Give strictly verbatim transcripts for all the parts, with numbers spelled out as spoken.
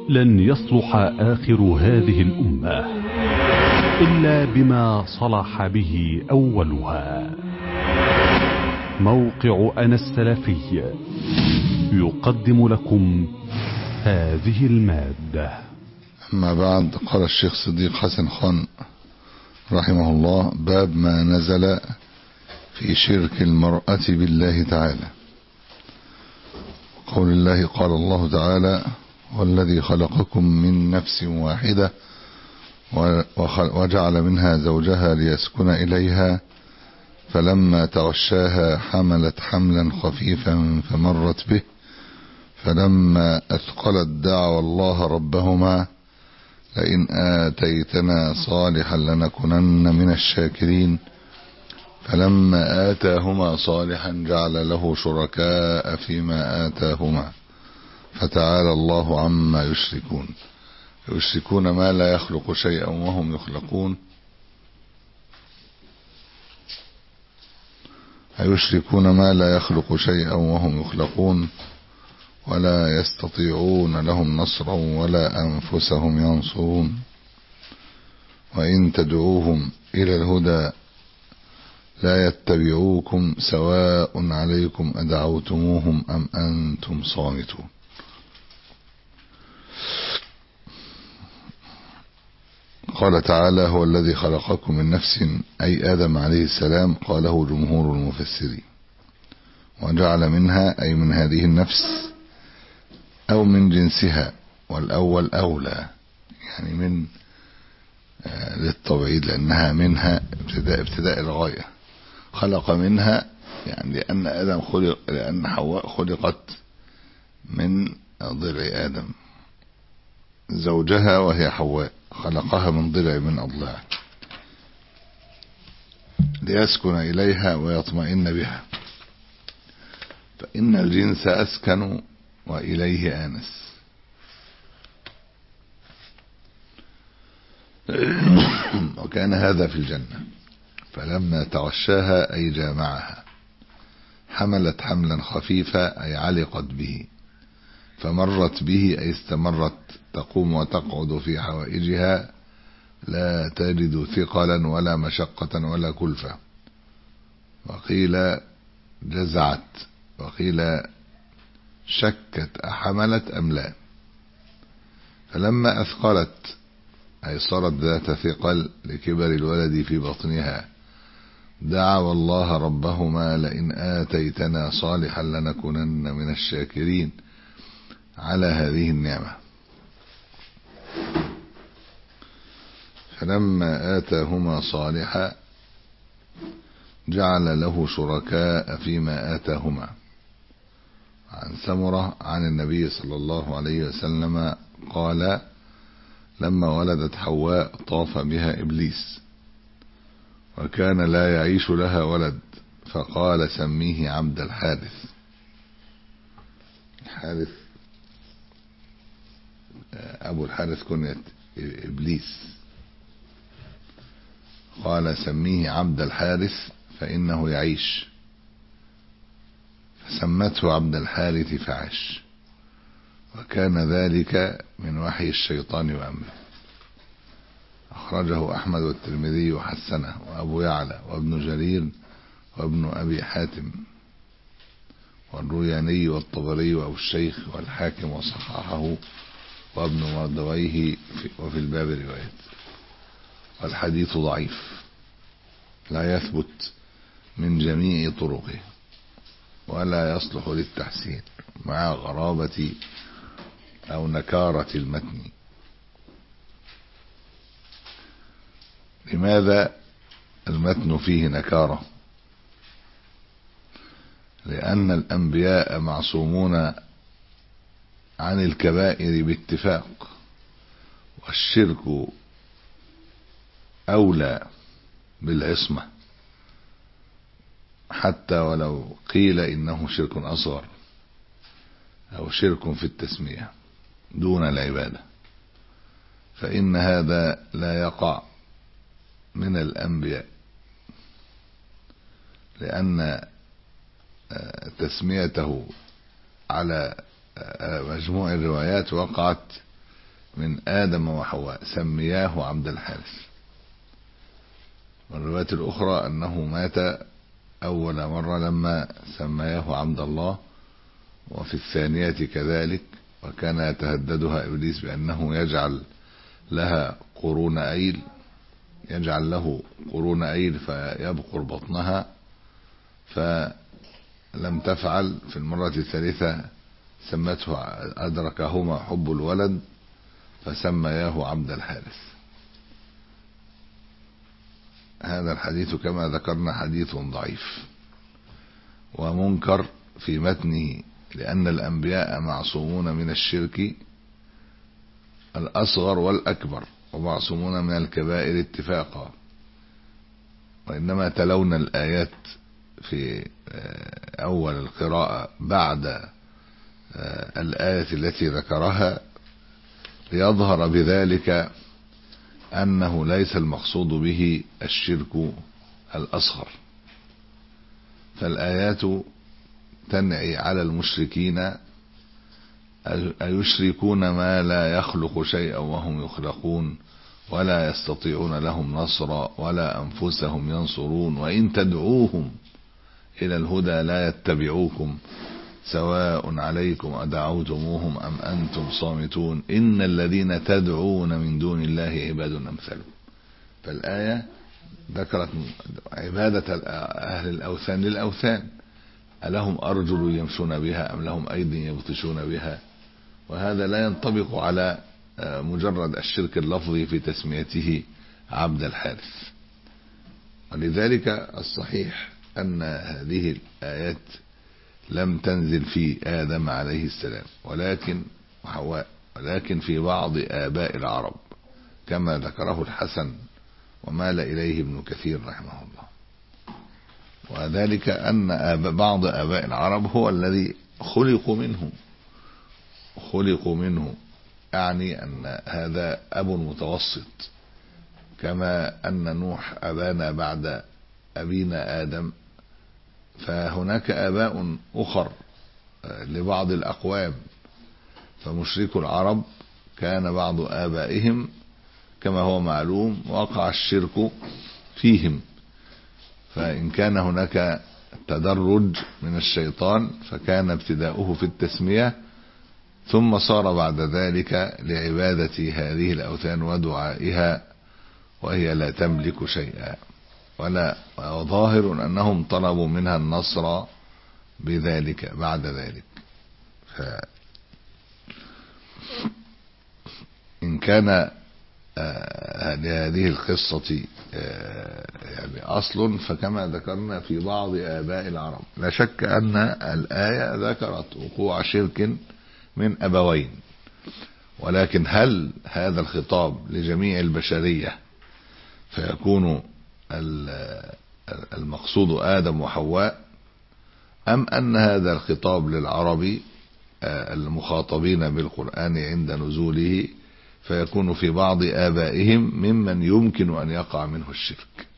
لن يصلح آخر هذه الأمة إلا بما صلح به أولها. موقع أنا السلفي يقدم لكم هذه المادة. أما بعد، قال الشيخ صديق حسن خان رحمه الله: باب ما نزل في شرك المرأة بالله تعالى. قول الله: قال الله تعالى: والذي خلقكم من نفس واحدة وجعل منها زوجها ليسكن إليها فلما تغشاها حملت حملا خفيفا فمرت به فلما أثقلت دعوا الله ربهما لئن آتيتنا صالحا لنكونن من الشاكرين فلما آتاهما صالحا جعل له شركاء فيما آتاهما فتعالى الله عما يشركون يشركون ما لا يخلق شيئا وهم يخلقون أيشركون ما لا يخلق شيئا وهم يخلقون ولا يستطيعون لهم نصرا ولا أنفسهم ينصرون وإن تدعوهم إلى الهدى لا يتبعوكم سواء عليكم أدعوتموهم أم أنتم صامتون. قال تعالى: هو الذي خلقكم من نفس، أي آدم عليه السلام، قاله جمهور المفسرين، وجعل منها أي من هذه النفس أو من جنسها، والأول أولى يعني من آه للتبعيد لأنها منها ابتداء, ابتداء الغاية. خلق منها يعني لأن آدم خلق لأن حواء خلقت من ضلع آدم، زوجها وهي حواء خلقها من ضلع من أضلاع ليسكن إليها ويطمئن بها، فإن الجنس أسكن وإليه آنس. وكان هذا في الجنة. فلما تغشاها أي جامعها حملت حملا خفيفا أي علقت به، فمرت به أي استمرت تقوم وتقعد في حوائجها لا تجد ثقلا ولا مشقة ولا كلفة. وقيل جزعت وقيل شكت أحملت أم لا. فلما أثقلت أي صارت ذات ثقل لكبر الولد في بطنها دعوا الله ربهما لئن آتيتنا صالحا لنكونن من الشاكرين على هذه النعمة. فلما آتاهما صالحا جعل له شركاء فيما آتاهما. عن سمرة عن النبي صلى الله عليه وسلم قال: لما ولدت حواء طاف بها إبليس وكان لا يعيش لها ولد فقال: سميه عبد الحارث. الحارث أبو الحارث كنية إبليس. قال: سميه عبد الحارث فإنه يعيش، فسمته عبد الحارث فعاش. وكان ذلك من وحي الشيطان وأمره. أخرجه أحمد والترمذي وحسنه وأبو يعلى وابن جرير وابن أبي حاتم والروياني والطبري وأبو الشيخ والحاكم وصححه وابن مردويه وفي الباب رواية. والحديث ضعيف لا يثبت من جميع طرقه ولا يصلح للتحسين مع غرابة أو نكارة المتن. لماذا المتن فيه نكارة؟ لأن الأنبياء معصومون عن الكبائر باتفاق، والشرك أولى بالعصمة حتى ولو قيل إنه شرك أصغر أو شرك في التسمية دون العبادة، فإن هذا لا يقع من الأنبياء، لأن تسميته على مجموع الروايات وقعت من آدم وحواء سمياه عبد الحارث. والرواية الأخرى أنه مات أول مرة لما سمياه عبد الله، وفي الثانية كذلك، وكان يتهددها إبليس بأنه يجعل لها قرون أيل يجعل له قرون أيل فيبقر بطنها، فلم تفعل. في المرة الثالثة سمته أدركهما حب الولد فسمياه عبد الحارث. هذا الحديث كما ذكرنا حديث ضعيف ومنكر في متنه، لأن الأنبياء معصومون من الشرك الأصغر والأكبر، ومعصومون من الكبائر اتفاقا. وإنما تلون الآيات في أول القراءة بعد الآية التي ذكرها ليظهر بذلك أنه ليس المقصود به الشرك الأصغر. فالآيات تنعي على المشركين أيشركون ما لا يخلق شيئا وهم يخلقون ولا يستطيعون لهم نصرا ولا أنفسهم ينصرون وإن تدعوهم إلى الهدى لا يتبعوكم سواء عليكم أدعوتموهم أم أنتم صامتون إن الذين تدعون من دون الله عباد أمثالكم. فالآية ذكرت عبادة أهل الأوثان للأوثان، ألهم أرجل يمشون بها أم لهم أيدي يبطشون بها؟ وهذا لا ينطبق على مجرد الشرك اللفظي في تسميته عبد الحارث. ولذلك الصحيح أن هذه الآيات لم تنزل في آدم عليه السلام ولكن وحواء ولكن في بعض آباء العرب كما ذكره الحسن ومال إليه ابن كثير رحمه الله. وذلك أن آباء بعض آباء العرب هو الذي خلقوا منه خلقوا منه يعني أن هذا أب متوسط، كما أن نوح أبانا بعد أبينا آدم، فهناك آباء أخر لبعض الأقوام. فمشرك العرب كان بعض آبائهم كما هو معلوم وقع الشرك فيهم، فإن كان هناك تدرج من الشيطان فكان ابتداؤه في التسمية، ثم صار بعد ذلك لعبادة هذه الأوثان ودعائها وهي لا تملك شيئا، ولا وظاهر أنهم طلبوا منها النصر بذلك بعد ذلك. فإن كان لهذه القصة يعني أصل فكما ذكرنا في بعض آباء العرب. لا شك أن الآية ذكرت وقوع شرك من أبوين، ولكن هل هذا الخطاب لجميع البشرية فيكون المقصود آدم وحواء، أم أن هذا الخطاب للعرب المخاطبين بالقرآن عند نزوله فيكون في بعض آبائهم ممن يمكن أن يقع منه الشرك،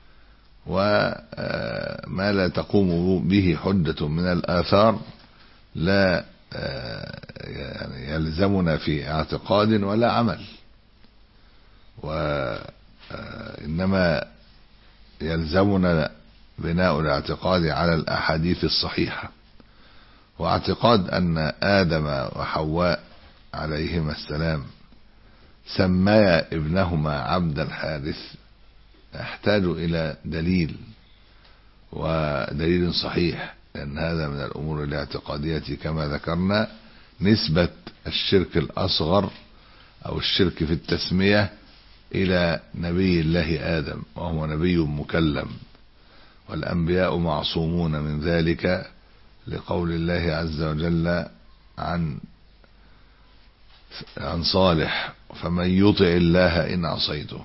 وما لا تقوم به حجة من الآثار لا يعني يلزمنا في اعتقاد ولا عمل، وإنما يلزمنا بناء الاعتقاد على الأحاديث الصحيحة. واعتقاد أن آدم وحواء عليهما السلام سميا ابنهما عبد الحارث يحتاج إلى دليل ودليل صحيح، لأن هذا من الأمور الاعتقادية كما ذكرنا. نسبة الشرك الأصغر أو الشرك في التسمية إلى نبي الله آدم، وهو نبي مكلم، والأنبياء معصومون من ذلك لقول الله عز وجل عن عن صالح فمن يطع الله إن عصيته،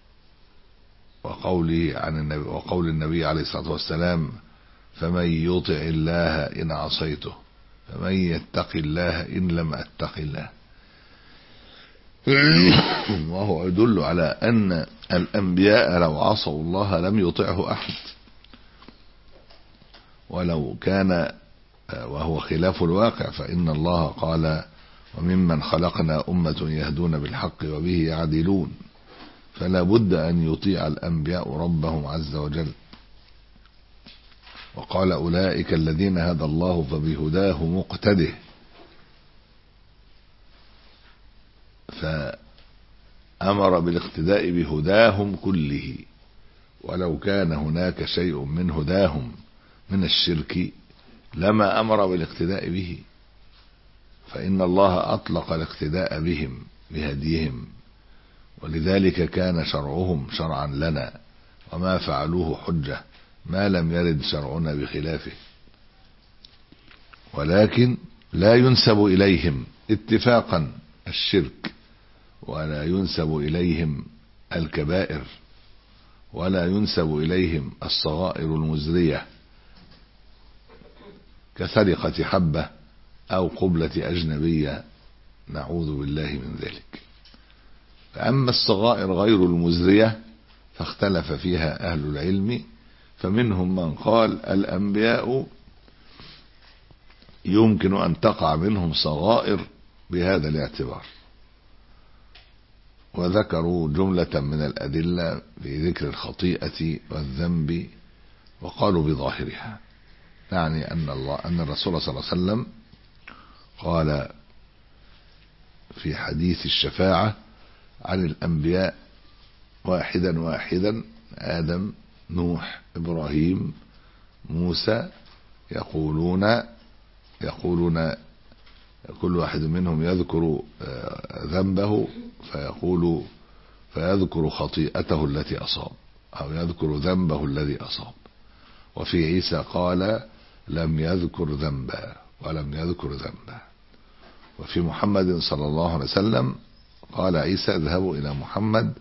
وقوله عن النبي وقول النبي عليه الصلاة والسلام فمن يطع الله إن عصيته فمن يتق الله إن لم أتق الله. وهو يدل على أن الأنبياء لو عصوا الله لم يطعه أحد، ولو كان وهو خلاف الواقع، فإن الله قال وممن خلقنا أمة يهدون بالحق وبه يعدلون، فلا بد أن يطيع الأنبياء ربهم عز وجل. وقال أولئك الذين هدى الله فبهداه مقتده، فأمر بالاقتداء بهداهم كله، ولو كان هناك شيء من هداهم من الشرك لما أمر بالاقتداء به، فإن الله أطلق الاقتداء بهم بهديهم، ولذلك كان شرعهم شرعا لنا، وما فعلوه حجة ما لم يرد شرعنا بخلافه. ولكن لا ينسب إليهم اتفاقا الشرك، ولا ينسب إليهم الكبائر، ولا ينسب إليهم الصغائر المزرية كسرقة حبة أو قبلة أجنبية، نعوذ بالله من ذلك. فأما الصغائر غير المزرية فاختلف فيها أهل العلم، فمنهم من قال الأنبياء يمكن أن تقع منهم صغائر بهذا الاعتبار، وذكروا جملة من الأدلة في ذكر الخطيئة والذنب، وقالوا بظاهرها، يعني أن الله أن الرسول صلى الله عليه وسلم قال في حديث الشفاعة عن الأنبياء واحدا واحدا، آدم، نوح، إبراهيم، موسى، يقولون يقولون كل واحد منهم يذكر ذنبه فيقول فيذكر خطيئته التي أصاب، أو يذكر ذنبه الذي أصاب. وفي عيسى قال لم يذكر ذنبا ولم يذكر ذنبا. وفي محمد صلى الله عليه وسلم قال عيسى اذهبوا إلى محمد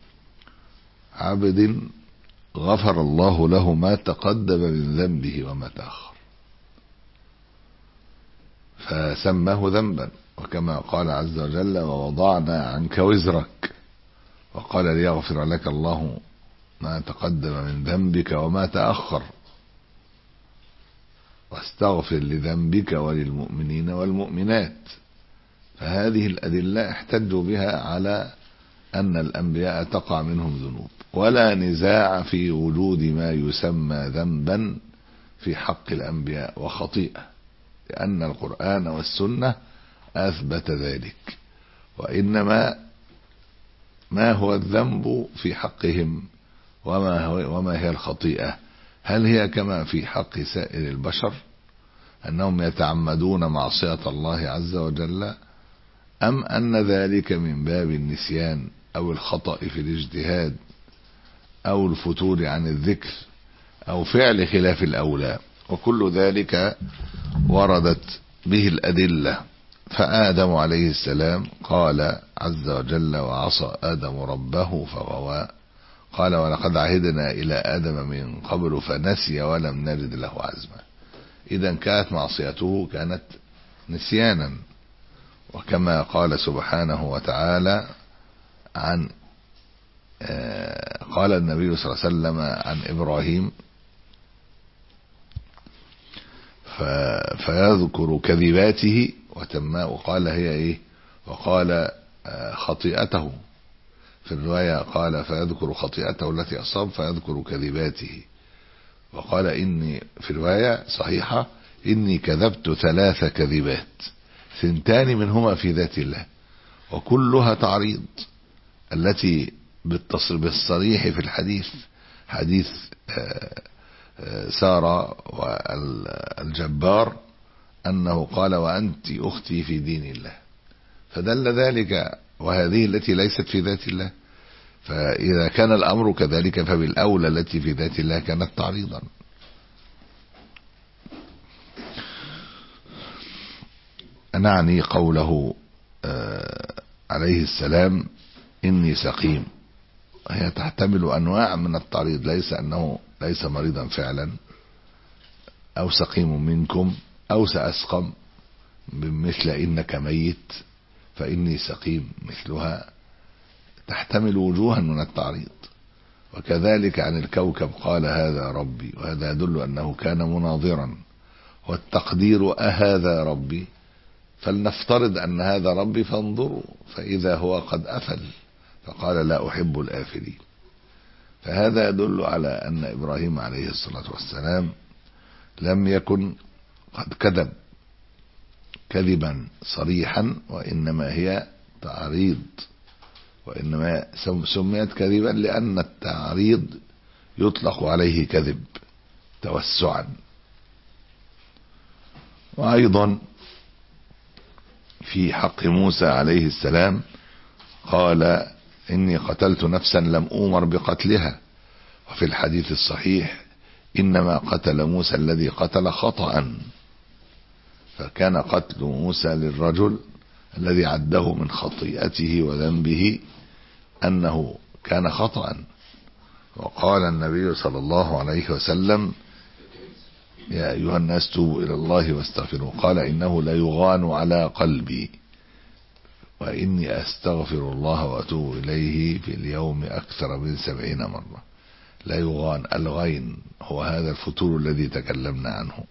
عبد غفر الله له ما تقدم من ذنبه وما تأخر، فسماه ذنبا. وكما قال عز وجل ووضعنا عنك وزرك، وقال ليغفر لك الله ما تقدم من ذنبك وما تأخر، واستغفر لذنبك وللمؤمنين والمؤمنات. فهذه الأدلة احتجوا بها على أن الأنبياء تقع منهم ذنوب، ولا نزاع في وجود ما يسمى ذنبا في حق الأنبياء وخطيئة، لأن القرآن والسنة أثبت ذلك. وإنما ما هو الذنب في حقهم وما, هو وما هي الخطيئة؟ هل هي كما في حق سائر البشر أنهم يتعمدون معصية الله عز وجل، أم أن ذلك من باب النسيان أو الخطأ في الاجتهاد أو الفتور عن الذكر أو فعل خلاف الأولى؟ وكل ذلك وردت به الأدلة. فآدم عليه السلام قال عز وجل وعصى آدم ربه فغوى، قال ولقد عهدنا إلى آدم من قبل فنسي ولم نجد له عزما. إذن كانت معصيته كانت نسيانا. وكما قال سبحانه وتعالى عن قال النبي صلى الله عليه وسلم عن إبراهيم فيذكر كذباته وتما، وقال هي إيه؟ وقال خطيئته. في الرواية قال فيذكر خطيئته التي أصاب فيذكر كذباته، وقال إني في الرواية صحيحة إني كذبت ثلاث كذبات ثنتان منهما في ذات الله، وكلها تعريض. التي بالصريح في الحديث حديث سارة والجبار أنه قال وأنت أختي في دين الله، فدل ذلك. وهذه التي ليست في ذات الله، فإذا كان الأمر كذلك فبالأولى التي في ذات الله كانت تعريضا. نعني قوله عليه السلام إني سقيم، هي تحتمل أنواع من التعريض، ليس أنه ليس مريضا فعلا أو سقيم منكم أو سأسقم بمثل إنك ميت فإني سقيم، مثلها تحتمل وجوها من التعريض. وكذلك عن الكوكب قال هذا ربي، وهذا يدل أنه كان مناظرا. والتقدير أهذا ربي فلنفترض أن هذا ربي فانظروا، فإذا هو قد أفل فقال لا أحب الآفلين. فهذا يدل على أن إبراهيم عليه الصلاة والسلام لم يكن قد كذب كذبا صريحا، وإنما هي تعريض، وإنما سميت كذبا لأن التعريض يطلق عليه كذب توسعا. وأيضا في حق موسى عليه السلام قال إني قتلت نفسا لم أؤمر بقتلها، وفي الحديث الصحيح إنما قتل موسى الذي قتل خطأ، فكان قتل موسى للرجل الذي عده من خطيئته وذنبه أنه كان خطأ. وقال النبي صلى الله عليه وسلم يا أيها الناس توبوا إلى الله واستغفروا، قال إنه لا يغان على قلبي وإني أستغفر الله وأتوب إليه في اليوم أكثر من سبعين مرة. لا يغان، الغين هو هذا الفتور الذي تكلمنا عنه.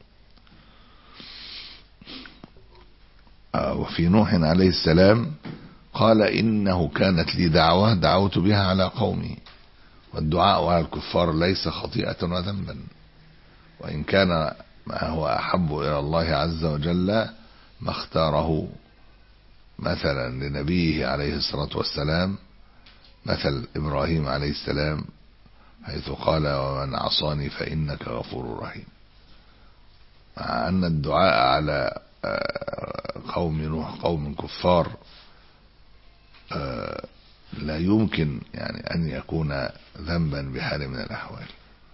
وفي نوح عليه السلام قال إنه كانت لي دعوة دعوت بها على قومي، والدعاء على الكفار ليس خطيئة وذنبا، وإن كان ما هو أحب إلى الله عز وجل ما اختاره مثلا لنبيه عليه الصلاة والسلام مثل إبراهيم عليه السلام، حيث قال ومن عصاني فإنك غفور رحيم. مع أن الدعاء على قوم نوح قوم كفار لا يمكن يعني أن يكون ذنبا بحال من الأحوال.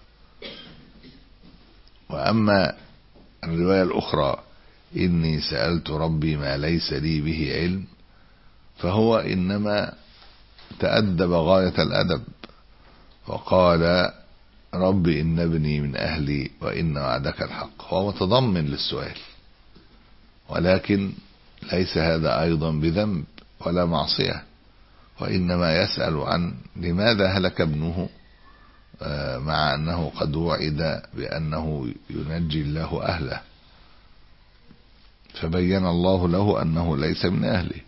وأما الرواية الأخرى إني سألت ربي ما ليس لي به علم، فهو إنما تأدب غاية الأدب وقال رب إن ابني من أهلي وإن وعدك الحق، هو متضمن للسؤال، ولكن ليس هذا أيضا بذنب ولا معصية، وإنما يسأل عن لماذا هلك ابنه مع أنه قد وعد بأنه ينجي الله أهله، فبين الله له أنه ليس من أهله،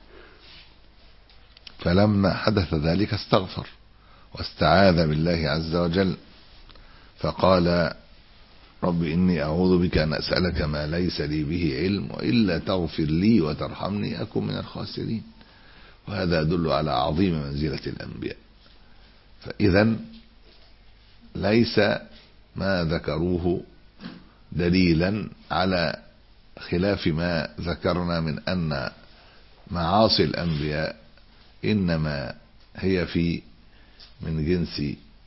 فلما حدث ذلك استغفر واستعاذ بالله عز وجل، فقال رب إني أعوذ بك أن أسألك ما ليس لي به علم وإلا تغفر لي وترحمني أكن من الخاسرين. وهذا يدل على عظيم منزلة الأنبياء. فإذا ليس ما ذكروه دليلا على خلاف ما ذكرنا من أن معاصي الأنبياء إنما هي في من جنس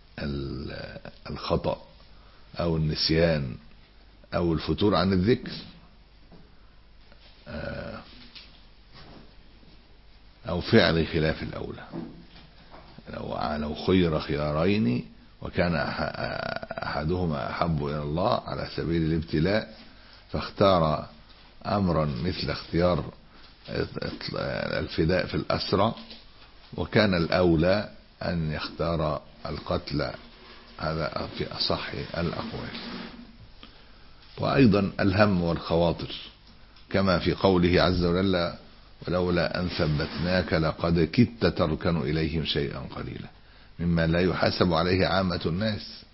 الخطأ أو النسيان أو الفتور عن الذكر أو فعل خلاف الأولى. لو خير خيارين وكان أحدهما أحب إلى الله على سبيل الابتلاء فاختار أمرا مثل اختيار الفداء في الأسرى، وكان الأولى أن يختار القتل، هذا في أصح الأقوال. وأيضا الهم والخواطر كما في قوله عز وجل ولولا أن ثبتناك لقد كدت تركن إليهم شيئا قليلا، مما لا يحاسب عليه عامة الناس،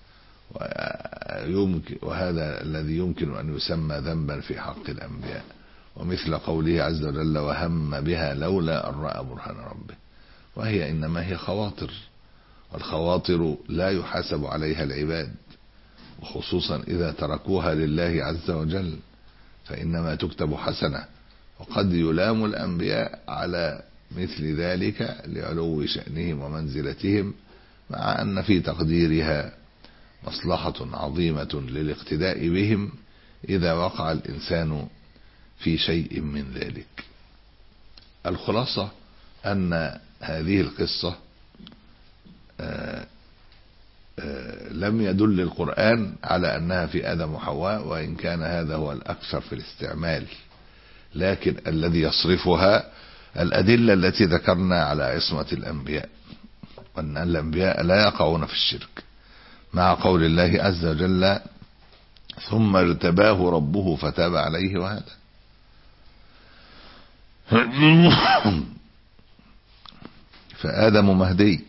وهذا الذي يمكن أن يسمى ذنبا في حق الأنبياء. ومثل قوله عز وجل وهم بها لولا أن رأى برهان ربه، وهي إنما هي خواطر، والخواطر لا يحاسب عليها العباد، وخصوصا إذا تركوها لله عز وجل فإنما تكتب حسنة. وقد يلام الأنبياء على مثل ذلك لعلو شأنهم ومنزلتهم، مع أن في تقديرها مصلحة عظيمة للاقتداء بهم إذا وقع الإنسان في شيء من ذلك. الخلاصة أن هذه القصة آآ آآ لم يدل القرآن على أنها في آدم وحواء، وإن كان هذا هو الأكثر في الاستعمال، لكن الذي يصرفها الأدلة التي ذكرنا على عصمة الأنبياء، وأن الأنبياء لا يقعون في الشرك، مع قول الله عز وجل ثم اجتباه ربه فتاب عليه وهدى. فآدم مهدي.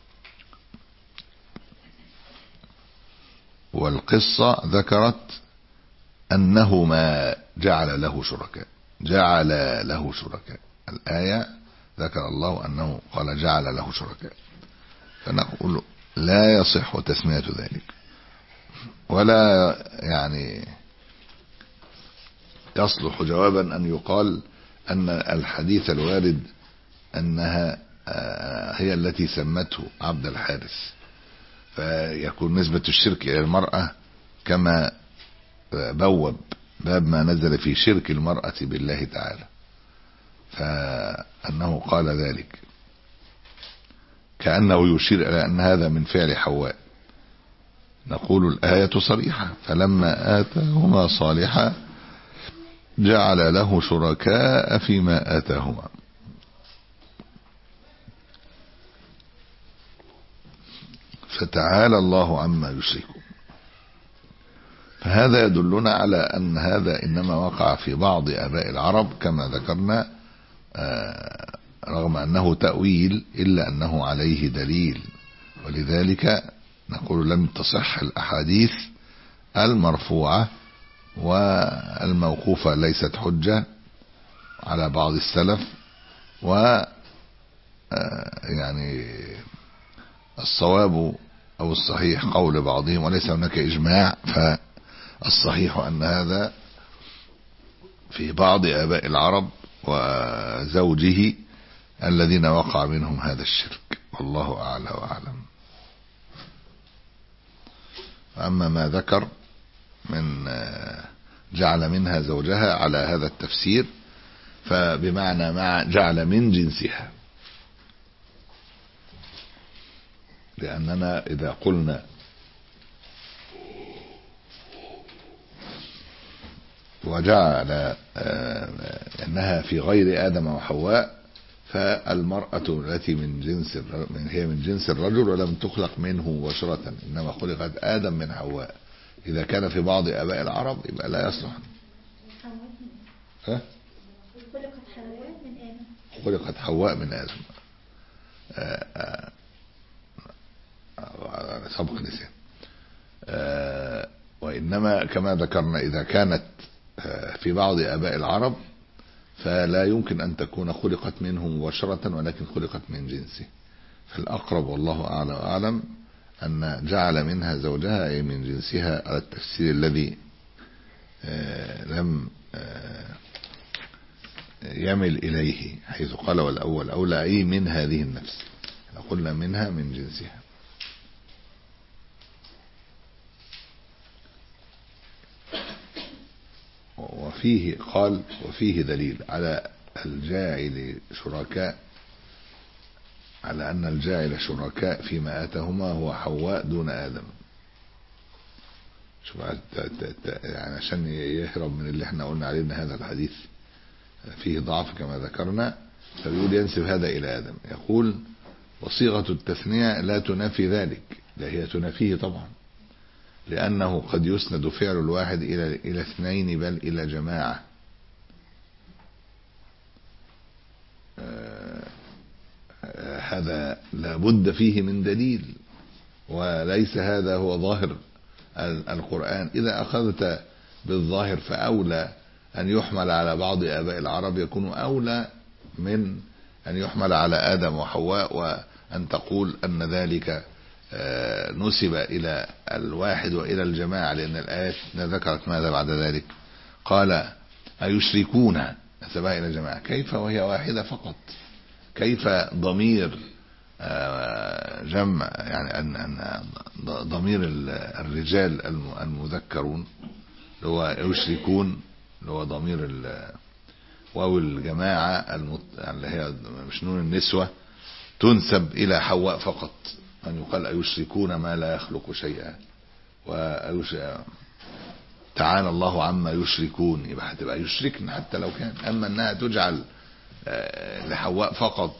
والقصة ذكرت أنهما جعل له شركاء، جعل له شركاء. الآية ذكر الله أنه قال جعل له شركاء، فنقول لا يصح تسمية ذلك، ولا يعني يصلح جوابا أن يقال أن الحديث الوارد أنها هي التي سمته عبد الحارث، فيكون نسبة الشرك إلى المرأة كما بوب باب ما نزل في شرك المرأة بالله تعالى، فأنه قال ذلك كأنه يشير إلى أن هذا من فعل حواء. نقول الآية صريحة: فلما آتاهما صالحا جعل له شركاء فيما آتاهما. فتعالى الله عما يشركون. فهذا يدلنا على أن هذا إنما وقع في بعض آباء العرب كما ذكرنا، رغم أنه تأويل إلا أنه عليه دليل، ولذلك نقول لم تصح الأحاديث المرفوعة، والموقوفة ليست حجة على بعض السلف، و يعني الصواب أو الصحيح قول بعضهم وليس هناك إجماع. فالصحيح أن هذا في بعض آباء العرب وزوجه الذين وقع منهم هذا الشرك، والله أعلى وأعلم. أما ما ذكر من جعل منها زوجها على هذا التفسير فبمعنى مع جعل من جنسها، لأننا إذا قلنا وجعل أنها في غير آدم وحواء، فالمرأة التي من جنس من هي من جنس الرجل ولم تخلق منه مباشرة، إنما خلقت آدم من حواء. إذا كان في بعض آباء العرب يبقى لا يصلح. ها؟ خلقت حواء من آدم. خلقت حواء من آدم. سبق لسان. وإنما كما ذكرنا إذا كانت في بعض آباء العرب فلا يمكن أن تكون خلقت منه مباشرة، ولكن خلقت من جنسه. فالأقرب والله أعلى وأعلم أن جعل منها زوجها أي من جنسها على التفسير الذي لم يمل إليه، حيث قال والأول أولى أي من هذه النفس، قلنا منها من جنسها. وفيه قال وفيه دليل على الجاعل شركاء، على أن الجاعل شركاء فيما آتاهما هو حواء دون آدم. شوف يعني عشان يهرب من اللي احنا قلنا عليه ان هذا الحديث فيه ضعف كما ذكرنا، فبيقول ينسب هذا إلى آدم. يقول وصيغة التثنية لا تنافي ذلك، لا هي تنافيه طبعا، لأنه قد يسند فعل الواحد إلى إلى اثنين بل إلى جماعة. آه آه هذا لا بد فيه من دليل، وليس هذا هو ظاهر القرآن. إذا أخذت بالظاهر فأولى أن يحمل على بعض آباء العرب يكون أولى من أن يحمل على آدم وحواء، وأن تقول أن ذلك نسب إلى الواحد وإلى الجماعة، لأن الآيات ذكرت ماذا بعد ذلك؟ قال أيشركون، نسبها إلى الجماعة. كيف وهي واحدة فقط؟ كيف ضمير جمع، يعني أن ضمير الرجال المذكرون اللي هو يشركون اللي هو ضمير واو الجماعة اللي هي مش نون النسوة تنسب إلى حواء فقط، أن يقال أيشركون ما لا يخلق شيئا، وأيش تعالى الله عما يشركون، يبقى هتبقى يشركن حتى لو كان. أما أنها تجعل لحواء فقط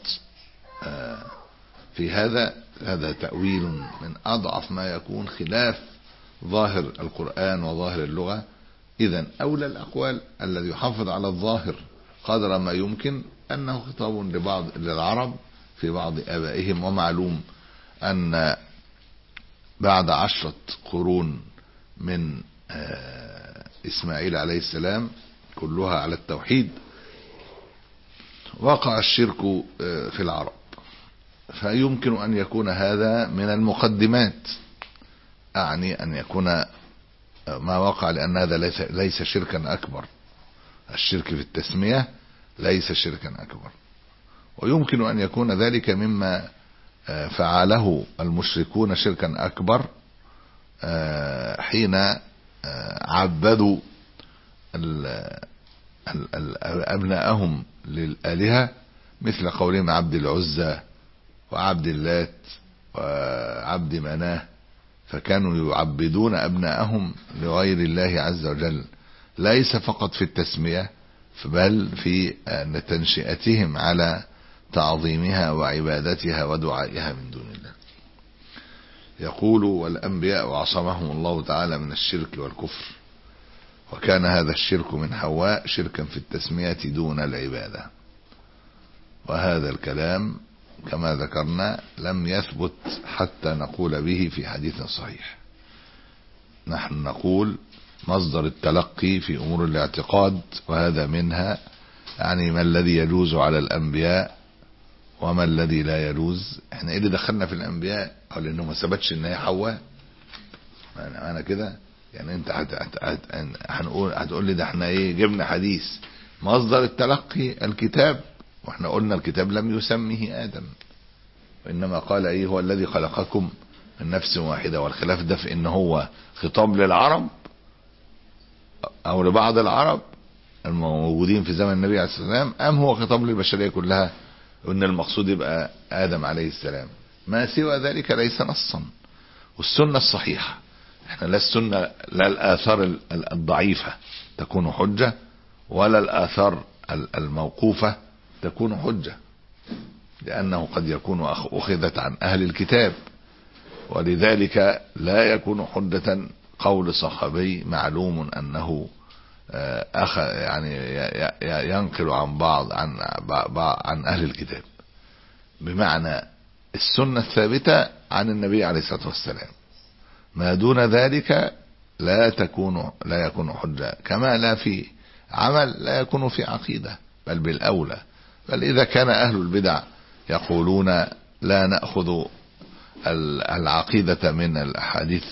في هذا هذا تأويل من أضعف ما يكون، خلاف ظاهر القرآن وظاهر اللغة. إذن أولى الأقوال الذي يحافظ على الظاهر قدر ما يمكن أنه خطاب لبعض للعرب في بعض آبائهم. ومعلوم أن بعد عشرة قرون من إسماعيل عليه السلام كلها على التوحيد وقع الشرك في العرب، فيمكن أن يكون هذا من المقدمات، أعني أن يكون ما وقع، لأن هذا ليس, ليس شركا أكبر. الشرك في التسمية ليس شركا أكبر، ويمكن أن يكون ذلك مما فعله المشركون شركا أكبر حين عبدوا أبناءهم للآلهة، مثل قولهم عبد العزى وعبد اللات وعبد مناه، فكانوا يعبدون أبناءهم لغير الله عز وجل، ليس فقط في التسمية بل في تنشئتهم على تعظيمها وعبادتها ودعائها من دون الله. يقول: والأنبياء عصمهم الله تعالى من الشرك والكفر، وكان هذا الشرك من حواء شركا في التسمية دون العبادة. وهذا الكلام كما ذكرنا لم يثبت حتى نقول به في حديث صحيح. نحن نقول مصدر التلقي في أمور الاعتقاد، وهذا منها يعني ما الذي يجوز على الأنبياء وما الذي لا يجوز. احنا ايه اللي دخلنا في الأنبياء؟ قال انه ما ثبتش ان هي حواء. انا كده يعني انت هنقول هتقول لي ده احنا ايه جبنا حديث مصدر التلقي الكتاب، واحنا قلنا الكتاب لم يسمه آدم، وإنما قال ايه هو الذي خلقكم من نفس واحدة. والخلاف ده في ان هو خطاب للعرب او لبعض العرب الموجودين في زمن النبي عليه الصلاة والسلام، ام هو خطاب للبشرية كلها، وان المقصود يبقى آدم عليه السلام. ما سوى ذلك ليس نصا. والسنة الصحيحة، احنا لا السنة لا الآثار الضعيفة تكون حجة، ولا الآثار الموقوفة تكون حجة، لأنه قد يكون أخذت عن أهل الكتاب، ولذلك لا يكون حجة قول صحابي معلوم أنه أخ يعني ينقل عن بعض عن عن أهل الكتاب، بمعنى السنة الثابتة عن النبي عليه الصلاة والسلام. ما دون ذلك لا تكون لا يكون حجة، كما لا في عمل لا يكون في عقيدة، بل بالأولى. بل إذا كان أهل البدع يقولون لا نأخذ العقيدة من الأحاديث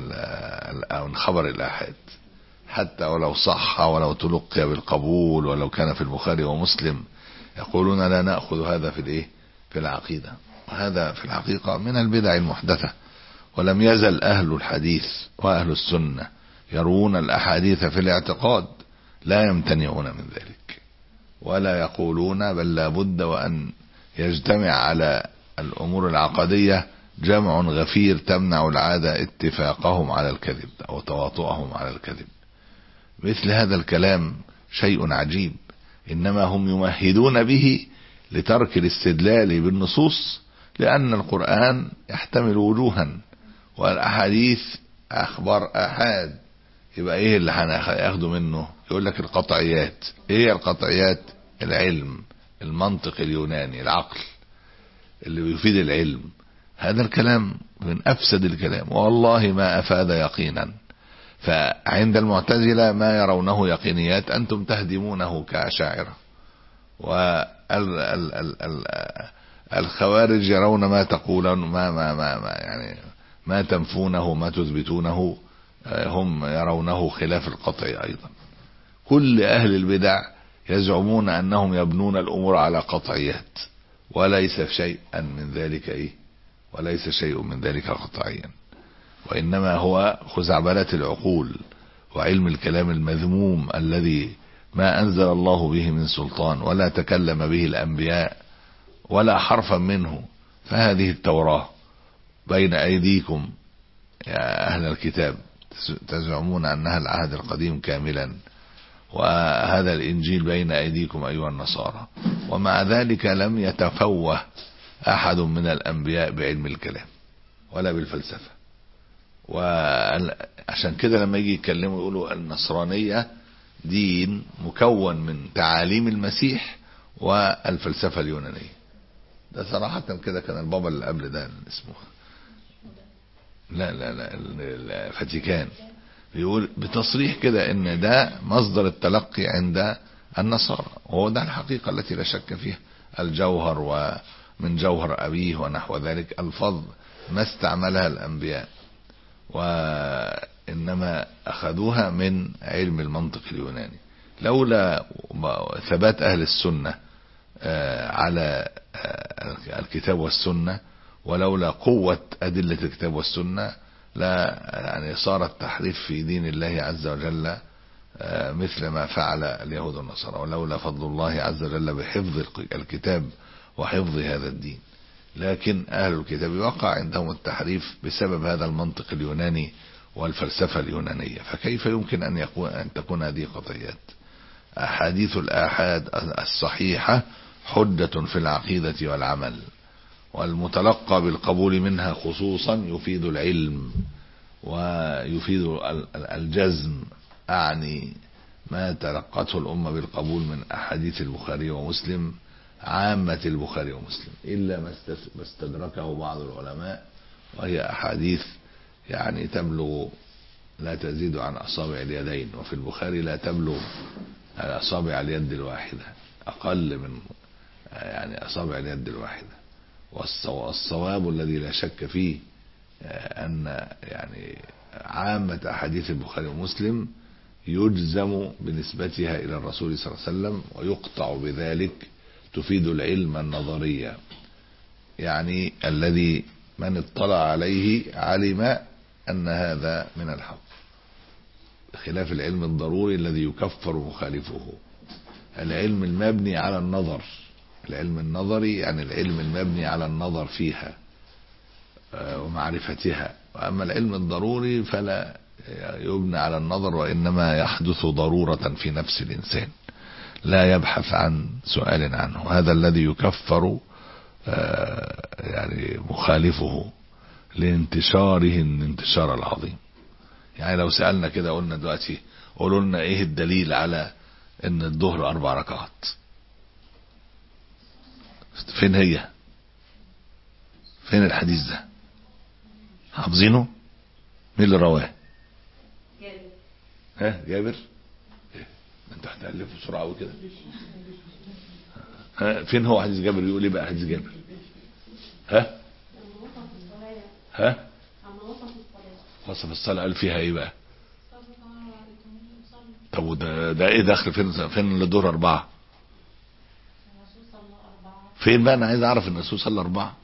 أو من خبر الآحاد حتى ولو صح ولو تلقي بالقبول ولو كان في البخاري ومسلم، يقولون لا نأخذ هذا في الايه في العقيدة. وهذا في الحقيقة من البدع المحدثة. ولم يزل أهل الحديث وأهل السنة يرون الأحاديث في الاعتقاد، لا يمتنعون من ذلك، ولا يقولون بل لا بد وأن يجتمع على الأمور العقدية جمع غفير تمنع العادة اتفاقهم على الكذب أو تواطؤهم على الكذب. مثل هذا الكلام شيء عجيب، إنما هم يمهدون به لترك الاستدلال بالنصوص، لأن القرآن يحتمل وجوها والأحاديث أخبار أحاد، يبقى إيه اللي هناخده منه؟ يقول لك القطعيات. إيه القطعيات؟ العلم، المنطق اليوناني، العقل اللي بيفيد العلم. هذا الكلام من أفسد الكلام، والله ما أفاد يقينا. فعند المعتزلة ما يرونه يقينيات أنتم تهدمونه كأشاعرة، والخوارج يرون ما تقولون ما ما ما, ما يعني ما تنفونه ما تثبتونه هم يرونه خلاف القطع أيضا. كل أهل البدع يزعمون أنهم يبنون الأمور على قطعيات، وليس شيئا من ذلك إيه وليس شيء من ذلك قطعيا، وإنما هو خزعبلة العقول وعلم الكلام المذموم الذي ما أنزل الله به من سلطان ولا تكلم به الأنبياء ولا حرفا منه. فهذه التوراة بين أيديكم يا أهل الكتاب تزعمون أنها العهد القديم كاملا، وهذا الإنجيل بين أيديكم أيها النصارى، ومع ذلك لم يتفوه أحد من الأنبياء بعلم الكلام ولا دين مكون من تعاليم المسيح والفلسفة اليونانية. ده صراحة كده كان البابا اللي قبل ده اسمه لا لا لا الفاتيكان بيقول بتصريح كده ان ده مصدر التلقي عند النصارى، وهو ده الحقيقة التي لا شك فيها. الجوهر ومن جوهر أبيه ونحو ذلك الفظ ما استعملها الأنبياء، وإنما أخذوها من علم المنطق اليوناني. لولا ثبات أهل السنة على الكتاب والسنة، ولولا قوة أدلة الكتاب والسنة، لا يعني صار التحريف في دين الله عز وجل مثل ما فعل اليهود والنصارى، ولولا فضل الله عز وجل بحفظ الكتاب وحفظ هذا الدين. لكن أهل الكتاب وقع عندهم التحريف بسبب هذا المنطق اليوناني والفلسفة اليونانية. فكيف يمكن أن يكون أن تكون هذه قضيات؟ أحاديث الآحاد الصحيحة حجة في العقيدة والعمل، والمتلقى بالقبول منها خصوصا يفيد العلم ويفيد الجزم، أعني ما تلقته الأمة بالقبول من أحاديث البخاري ومسلم، عامة البخاري ومسلم، إلا ما استدركه بعض العلماء، وهي أحاديث يعني تبلغ لا تزيد عن أصابع اليدين، وفي البخاري لا تبلغ أصابع اليد الواحدة، أقل من يعني أصابع اليد الواحدة. والصواب الذي لا شك فيه أن يعني عامة أحاديث البخاري ومسلم يجزم بنسبتها إلى الرسول صلى الله عليه وسلم، ويقطع بذلك، تفيد العلم النظرية، يعني الذي من اطلع عليه علم أن هذا من الحق، خلاف العلم الضروري الذي يكفر مخالفه. العلم المبني على النظر، العلم النظري يعني العلم المبني على النظر فيها ومعرفتها، وأما العلم الضروري فلا يبنى على النظر، وإنما يحدث ضرورة في نفس الإنسان لا يبحث عن سؤال عنه. هذا الذي يكفر يعني مخالفه لانتشاره الانتشار العظيم. يعني لو سألنا كده قلنا دلوقتي قولوا لنا ايه الدليل على ان الظهر اربع ركعات، فين هي؟ فين الحديث ده؟ حافظينه؟ مين اللي رواه؟ جابر. ها جابر؟ ايه انتوا هتألفوا بسرعة قوي كده. ها فين هو حديث جابر؟ يقول ايه بقى حديث جابر؟ ها ها وصف الصلاة قال فيها ايه بقى؟ طب وده ده ايه داخل فين فين الظهر اربعة؟ فين بقى؟ انا عايز اعرف ان الرسول صلى اربعة.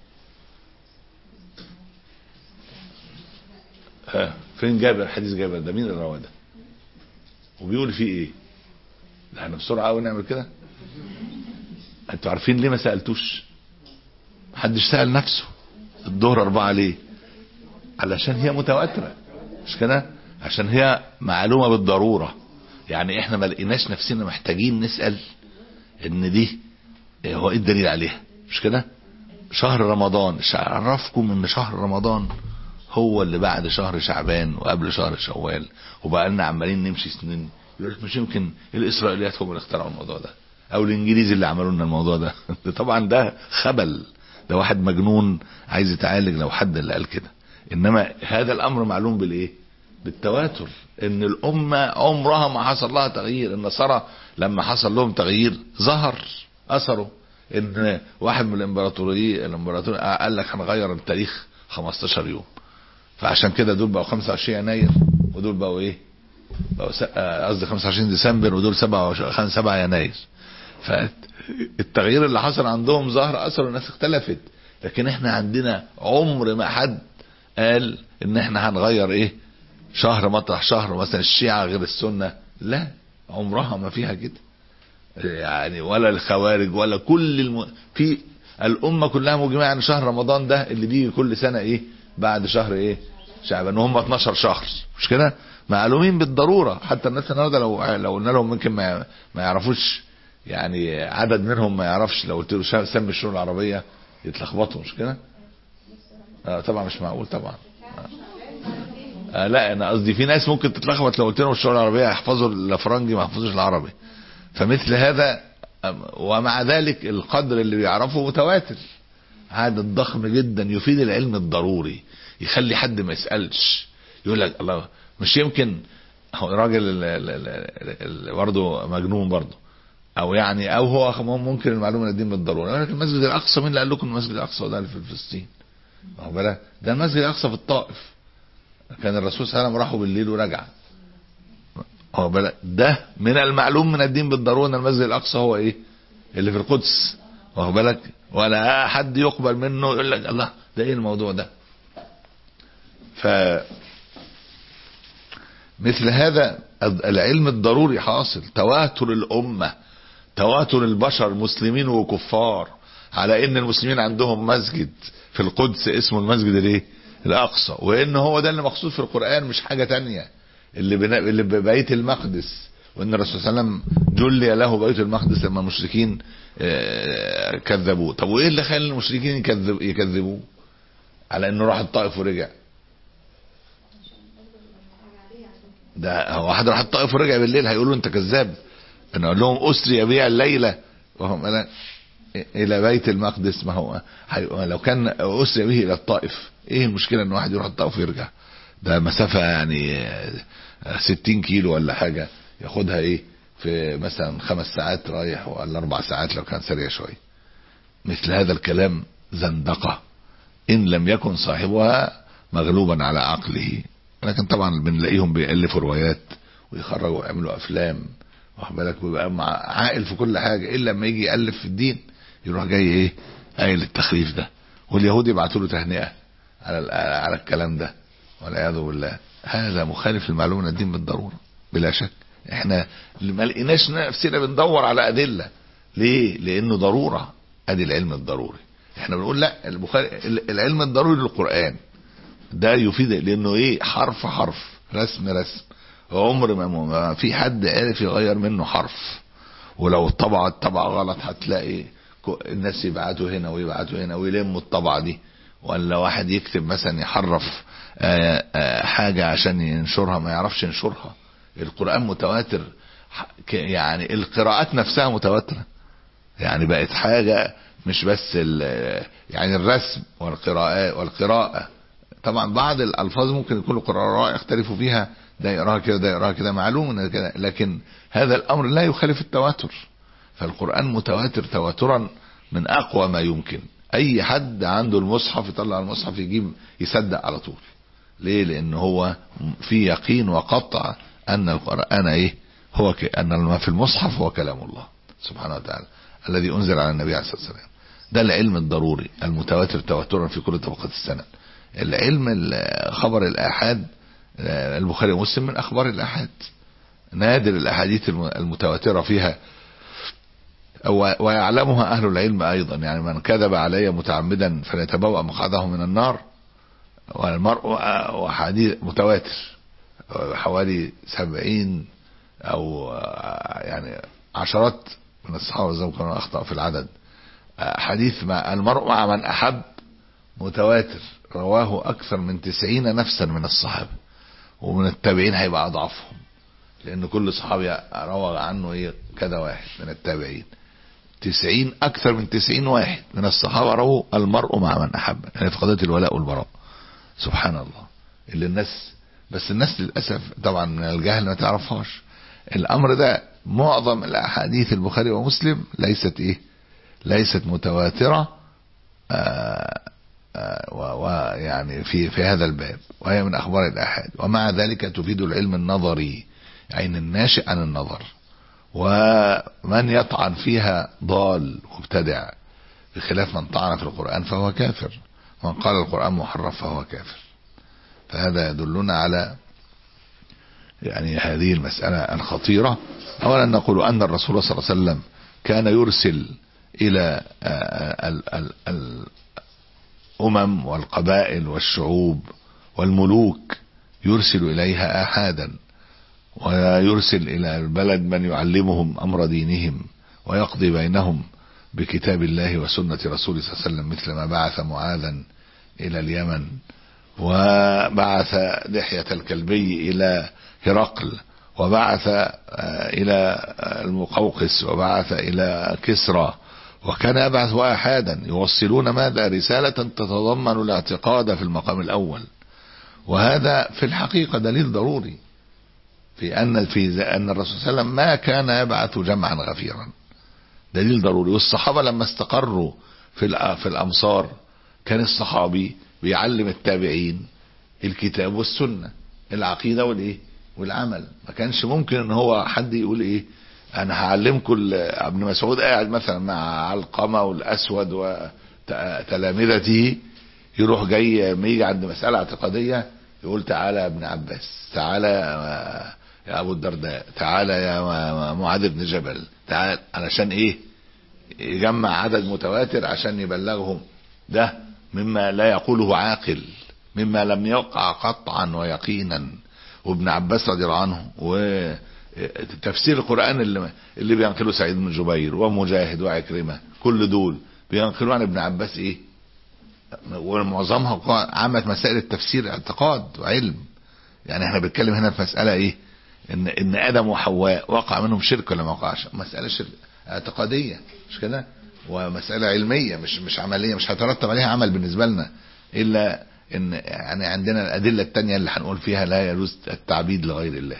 ها فين جابر؟ حديث جابر ده مين اللي رواه ده؟ وبيقول فيه ايه؟ ده احنا بسرعة قوي نعمل كده. انتوا عارفين ليه ما سألتوش؟ محدش سأل نفسه الظهر اربعة ليه؟ علشان هي متواترة، مش كده؟ عشان هي معلومة بالضرورة. يعني احنا ما لقيناش نفسنا محتاجين نسأل ان دي هو ايه الدليل عليها، مش كده؟ شهر رمضان، عرفكم ان شهر رمضان هو اللي بعد شهر شعبان وقبل شهر شوال، وبقى لنا عمالين نمشي سنين. يقول لك مش يمكن الاسرائيليات هم اللي اخترعوا الموضوع ده، او الانجليز اللي عملوا لنا الموضوع ده. طبعا ده خبل، ده واحد مجنون عايز يتعالج لو حد اللي قال كده. انما هذا الامر معلوم بالايه؟ بالتواتر، ان الامه عمرها ما حصل لها تغيير. النصارى لما حصل لهم تغيير ظهر اثره، ان واحد من الامبراطوريه الامبراطور قال لك هنغير التاريخ خمستاشر يوم، فعشان كده دول بقوا خمسة وعشرين يناير، ودول بقوا ايه؟ بقوا قصدي خمسة وعشرين ديسمبر، ودول سبعة يناير. فالتغيير اللي حصل عندهم ظهر اثر، الناس اختلفت. لكن احنا عندنا عمر ما حد قال ان احنا هنغير ايه شهر مطرح شهر، مثلا الشيعة غير السنة، لا عمرها ما فيها كده يعني، ولا الخوارج ولا كل الم... في الامة كلها مجمعة ان شهر رمضان ده اللي بيجي كل سنة ايه بعد شهر ايه شعبان، وهم اتناشر شهر، مش كده؟ معلومين بالضرورة. حتى الناس النهارده لو لو قلنا لهم ممكن ما ما يعرفوش، يعني عدد منهم ما يعرفش، لو قلت له سمي الشهور العربية يتلخبطوا، مش كده؟ آه طبعا مش معقول طبعا. آه لا انا قصدي في ناس ممكن تتلخبط لو قلت لهم الشعور العربيه يحفظوا الافرنجي ما يحفظوش العربي. فمثل هذا ومع ذلك القدر اللي بيعرفه متواتر، هذا الضخم جدا يفيد العلم الضروري، يخلي حد ما يسألش يقول لك الله مش يمكن هو راجل برضه مجنون برضه او يعني او هو ممكن المعلومه الدين بالضروره يقول لك المسجد الاقصى مين اللي قال لكم المسجد الاقصى ده في فلسطين؟ واخد بالك ده المسجد الاقصى في الطائف، كان الرسول صلى الله عليه وسلم راحوا بالليل ورجع. واخد بالك ده من المعلوم من الدين بالضروره ان المسجد الاقصى هو ايه اللي في القدس. واخد بالك ولا حد يقبل منه يقول لك الله ده ايه الموضوع ده. ف مثل هذا العلم الضروري حاصل، تواتر الامه، تواتر البشر مسلمين وكفار على ان المسلمين عندهم مسجد في القدس اسمه المسجد الايه الاقصى، وان هو ده اللي مقصود في القرآن مش حاجة تانية اللي بنا... اللي ببيت المقدس، وان الرسول صلى الله عليه وسلم جلي له بيت المقدس لما المشركين كذبوه. طب وايه اللي خلى المشركين يكذب... يكذبوه على انه راح الطائف ورجع؟ ده واحد راح الطائف ورجع بالليل هيقولوا انت كذاب. انا اقول لهم اسري يبيع الليله وهم انا الى بيت المقدس، ما هو لو كان اسري به الى الطائف ايه المشكله ان واحد يروح الطائف ويرجع؟ ده مسافه يعني ستين كيلو ولا حاجه ياخدها ايه في مثلا خمس ساعات رايح ولا اربع ساعات لو كان سريع شويه. مثل هذا الكلام زندقه ان لم يكن صاحبها مغلوبا على عقله. لكن طبعا بنلاقيهم بيألفوا روايات ويخرجوا ويعملوا افلام، واخد بالك، ويبقى مع عاقل في كل حاجه الا لما يجي يألف في الدين يروح جاي ايه قايل التخريف ده، واليهود يبعتوا له تهنئه على على الكلام ده والعياذ بالله. هذا مخالف للمعلومه الدين بالضروره بلا شك. احنا ما لقيناش نفسنا بندور على ادله ليه؟ لانه ضروره، ادي العلم الضروري. احنا بنقول لا البخاري العلم الضروري للقرآن ده يفيد لانه ايه حرف حرف رسم رسم، عمر ما في حد عارف يغير منه حرف، ولو الطبعه الطبعه غلط هتلاقي الناس يبعتوا هنا ويبعتوا هنا ويلموا الطبعه دي، ولا واحد يكتب مثلا يحرف آآ آآ حاجه عشان ينشرها ما يعرفش ينشرها. القرآن متواتر، يعني القراءات نفسها متواتره، يعني بقت حاجه مش بس يعني الرسم والقراءة والقراءة. طبعا بعض الالفاظ ممكن يكون القراء يختلفوا فيها، ده يقراها كده ده يقراها كده معلوم ان كده، لكن هذا الامر لا يخالف التواتر. فالقرآن متواتر تواترا من اقوى ما يمكن. اي حد عنده المصحف يطلع المصحف يجيب يصدق على طول. ليه؟ لان هو في يقين وقطع ان القرآن ايه هو ك... ان ما في المصحف هو كلام الله سبحانه وتعالى الذي انزل على النبي عليه الصلاة والسلام. ده العلم الضروري المتواتر تواترا في كل طبقات السند. العلم خبر الآحاد البخاري ومسلم من اخبار الآحاد، نادر الاحاديث المتواترة فيها ويعلمها اهل العلم ايضا. يعني من كذب علي متعمدا فليتبوأ مقعده من النار، والمرء وحديث متواتر حوالي سبعين او يعني عشرات من الصحابة زي ما كانوا اخطأ في العدد. حديث مع المرء مع من احب متواتر رواه اكثر من تسعين نفسا من الصحابة، ومن التابعين هيبقى اضعفهم لان كل صحابي روى عنه ايه كذا واحد من التابعين. تسعين اكثر من تسعين واحد من الصحابة رووا المرء مع من احب، يعني في قضية الولاء والبراء. سبحان الله اللي الناس بس الناس للأسف طبعا من الجهل ما تعرفهاش الامر ده. معظم الاحاديث البخاري ومسلم ليست ايه ليست متواترة ويعني في في هذا الباب، وهي من اخبار الاحاد. ومع ذلك تفيد العلم النظري، يعني الناشئ عن النظر، ومن يطعن فيها ضال مبتدع، بخلاف من طعن في القرآن فهو كافر، من قال القرآن محرف فهو كافر. فهذا يدلنا على يعني هذه المسألة الخطيرة. أولا نقول أن الرسول صلى الله عليه وسلم كان يرسل إلى الأمم والقبائل والشعوب والملوك، يرسل إليها آحادا، ويرسل إلى البلد من يعلمهم أمر دينهم ويقضي بينهم بكتاب الله وسنة رسوله صلى الله عليه وسلم، مثل ما بعث معاذا إلى اليمن وبعث دحية الكلبي إلى هرقل، وبعث إلى المقوقس، وبعث إلى كسرى، وكان يبعث أحدا يوصلون ماذا؟ رسالة تتضمن الاعتقاد في المقام الأول. وهذا في الحقيقة دليل ضروري في أن في أن الرسول صلى الله عليه وسلم ما كان يبعث جمعا غفيرا، دليل ضروري. والصحابة لما استقروا في في الأمصار كان الصحابي بيعلم التابعين الكتاب والسنة، العقيدة والايه والعمل. ما كانش ممكن ان هو حد يقول ايه انا هعلمكم. ابن مسعود قاعد مثلا مع علقمة والاسود وتلامذته، يروح جاي ما يجي عند مسألة اعتقادية يقول تعالى يا ابن عباس، تعالى يا ابو الدرداء، تعالى يا معاذ بن جبل، تعالى، علشان ايه؟ يجمع عدد متواتر عشان يبلغهم. ده مما لا يقوله عاقل، مما لم يقع قطعا ويقينا. وابن عباس رضي الله عنه وتفسير القرآن اللي, اللي بينقله سعيد بن جبير ومجاهد وعكرمة، كل دول بينقلوا عن ابن عباس ايه؟ ومعظمها عامة مسائل التفسير اعتقاد وعلم. يعني احنا بنتكلم هنا في مسألة ايه؟ ان ان ادم وحواء وقع منهم شرك ولا ما وقعش؟ مسألة شرك اعتقادية، مش كده؟ ومسألة علمية، مش مش عملية، مش هيترتب عليها عمل بالنسبة لنا، الا ان يعني عندنا الادلة التانية اللي هنقول فيها لا يجوز التعبيد لغير الله.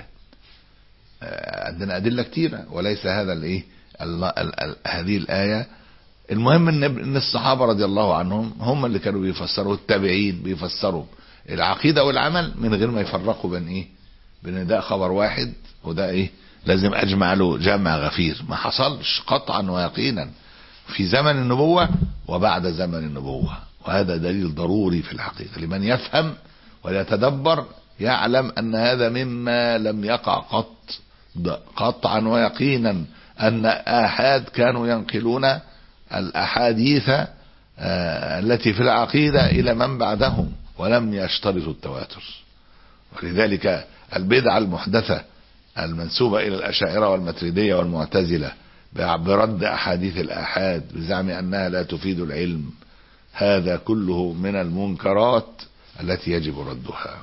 عندنا ادلة كتيرة وليس هذا الايه هذه الآية. المهم ان ان الصحابة رضي الله عنهم هم اللي كانوا بيفسروا، التابعين بيفسروا العقيدة والعمل من غير ما يفرقوا بين ايه، بين ده خبر واحد وده ايه لازم اجمع له جمع غفير. ما حصلش قطعا ويقينا في زمن النبوة وبعد زمن النبوة. وهذا دليل ضروري في الحقيقة لمن يفهم ويتدبر، يعلم ان هذا مما لم يقع قط قطعا ويقينا، ان آحاد كانوا ينقلون الأحاديث التي في العقيدة إلى من بعدهم ولم يشترطوا التواتر. ولذلك البدعة المحدثة المنسوبة إلى الأشاعرة والماتريدية والمعتزلة برد أحاديث الآحاد بزعم أنها لا تفيد العلم، هذا كله من المنكرات التي يجب ردها.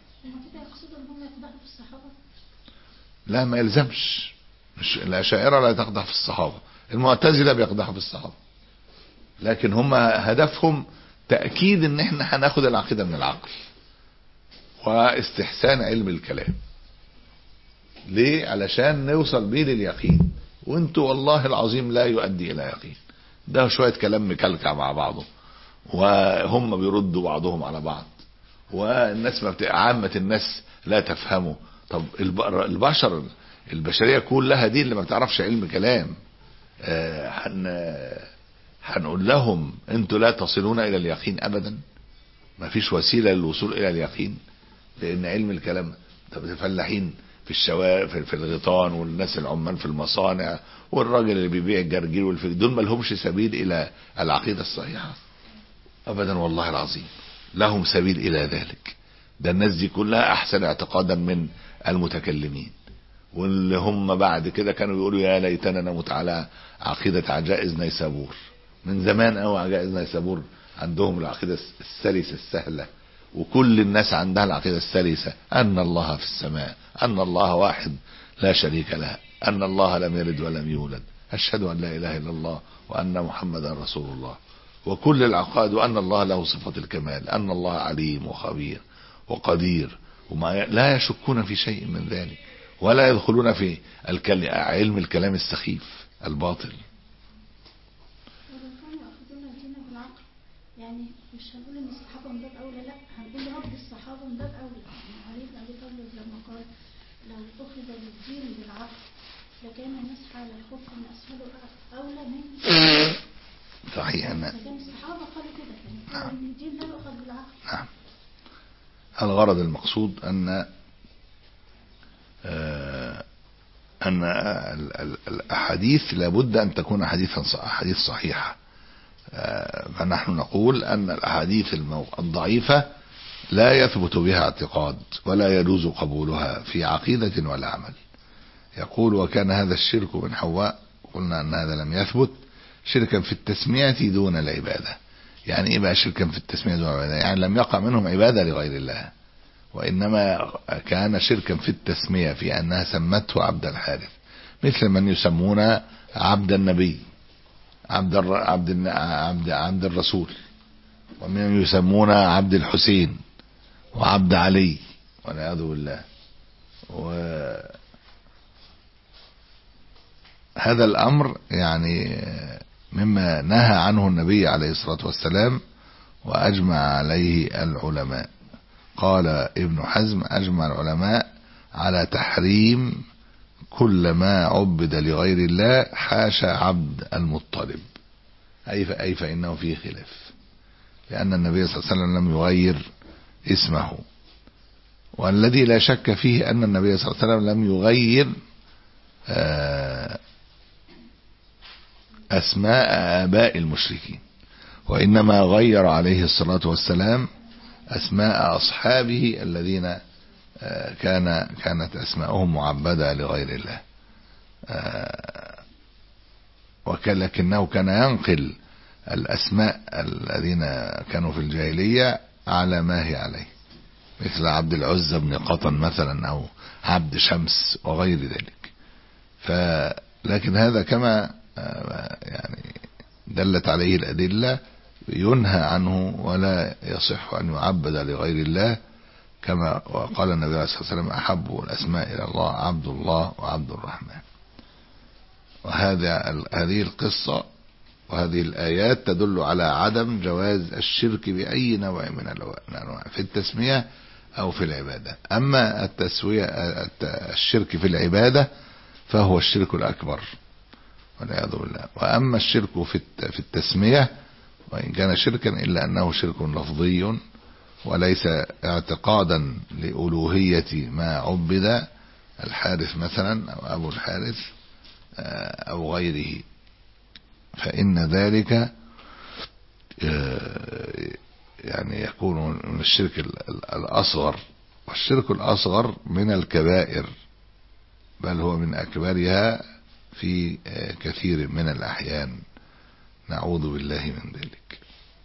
لا، ما يلزمش. مش الأشاعرة لا تقدح في الصحابة، المعتزلة بيقدحوا في الصحابة، لكن هم هدفهم تأكيد ان احنا هناخد العقيدة من العقل واستحسان علم الكلام. ليه؟ علشان نوصل بيه لليقين، وانتوا والله العظيم لا يؤدي الى يقين. ده شوية كلام مكلكع مع بعضه، وهم بيردوا بعضهم على بعض، والناس ما بت... عامة الناس لا تفهمه. طب البشر البشرية كلها دي اللي ما بتعرفش علم كلام، آه حن... هنقول لهم انتوا لا تصلون الى اليقين ابدا؟ ما فيش وسيلة للوصول الى اليقين، لان علم الكلام. طب الفلاحين في الشوارع في الغيطان، والناس العمال في المصانع، والراجل اللي بيبيع الجرجير والفجر، دول ما لهمش سبيل الى العقيدة الصحيحة ابدا، والله العظيم لهم سبيل الى ذلك. ده الناس دي كلها احسن اعتقادا من المتكلمين، واللي هم بعد كده كانوا يقولوا يا ليتنا نموت على عقيدة عجائز نيسابور. من زمان قوي عجائز نيسابور عندهم العقيدة السلسة السهلة، وكل الناس عندها العقيدة السلسة، أن الله في السماء، أن الله واحد لا شريك له، أن الله لم يلد ولم يولد، أشهد أن لا إله إلا الله وأن محمدا رسول الله. وكل العقائد، وأن الله له صفة الكمال، أن الله عليم وخبير وقدير، وما لا يشكون في شيء من ذلك، ولا يدخلون في علم الكلام السخيف الباطل. يعني مش هنقول ان الصحابه من باب اولى، لا هنقول رب الصحابه من باب اولى. يعني علي بن ابي طالب لما قال لو اخذ الدين بالعقل لكان المسح على الخف من اسفله اولى من صحيح. ان كان الصحابه قالوا كده، يعني ان الدين لا يؤخذ بالعقل. نعم. الغرض المقصود ان آه ان الاحاديث لابد ان تكون احاديثا احاديث صحيحه. فنحن نقول أن الأحاديث الضعيفة لا يثبت بها اعتقاد ولا يجوز قبولها في عقيدة ولا عمل. يقول وكان هذا الشرك من حواء، قلنا أن هذا لم يثبت، شركا في التسمية دون العبادة. يعني ايه بقى شركا في التسمية دون عبادة؟ يعني لم يقع منهم عبادة لغير الله، وإنما كان شركا في التسمية في أنها سمته عبد الحارث، مثل من يسمون عبد النبي، عبد الر... عبد الن... عبد عبد الرسول، ومن يسمون عبد الحسين وعبد علي والعياذ بالله. وهذا الأمر يعني مما نهى عنه النبي عليه الصلاة والسلام وأجمع عليه العلماء. قال ابن حزم: أجمع العلماء على تحريم كل ما عبد لغير الله حاشا عبد المطلب، أي أي فإنه فيه خلاف، لأن النبي صلى الله عليه وسلم لم يغير اسمه، والذي لا شك فيه أن النبي صلى الله عليه وسلم لم يغير أسماء آباء المشركين، وإنما غير عليه الصلاة والسلام أسماء أصحابه الذين كان كانت أسماءهم معبدة لغير الله، ولكنه كان ينقل الأسماء الذين كانوا في الجاهلية على ما هي عليه، مثل عبد العزة بن قطن مثلا، أو عبد شمس وغير ذلك. فلكن هذا كما يعني دلت عليه الأدلة ينهى عنه، ولا يصح أن يعبد لغير الله، كما قال النبي عليه الصلاة والسلام: أحب الأسماء إلى الله عبد الله وعبد الرحمن. وهذا هذه القصة وهذه الآيات تدل على عدم جواز الشرك بأي نوع من الأنواع في التسمية أو في العبادة. أما التسوية الشرك في العبادة فهو الشرك الأكبر والعياذ بالله. وأما الشرك في التسمية وإن كان شركا إلا أنه شرك لفظي وليس اعتقادا لألوهية ما عبد، الحارث مثلا أو أبو الحارث أو غيره، فإن ذلك يعني يكون من الشرك الأصغر، والشرك الأصغر من الكبائر، بل هو من أكبرها في كثير من الأحيان، نعوذ بالله من ذلك.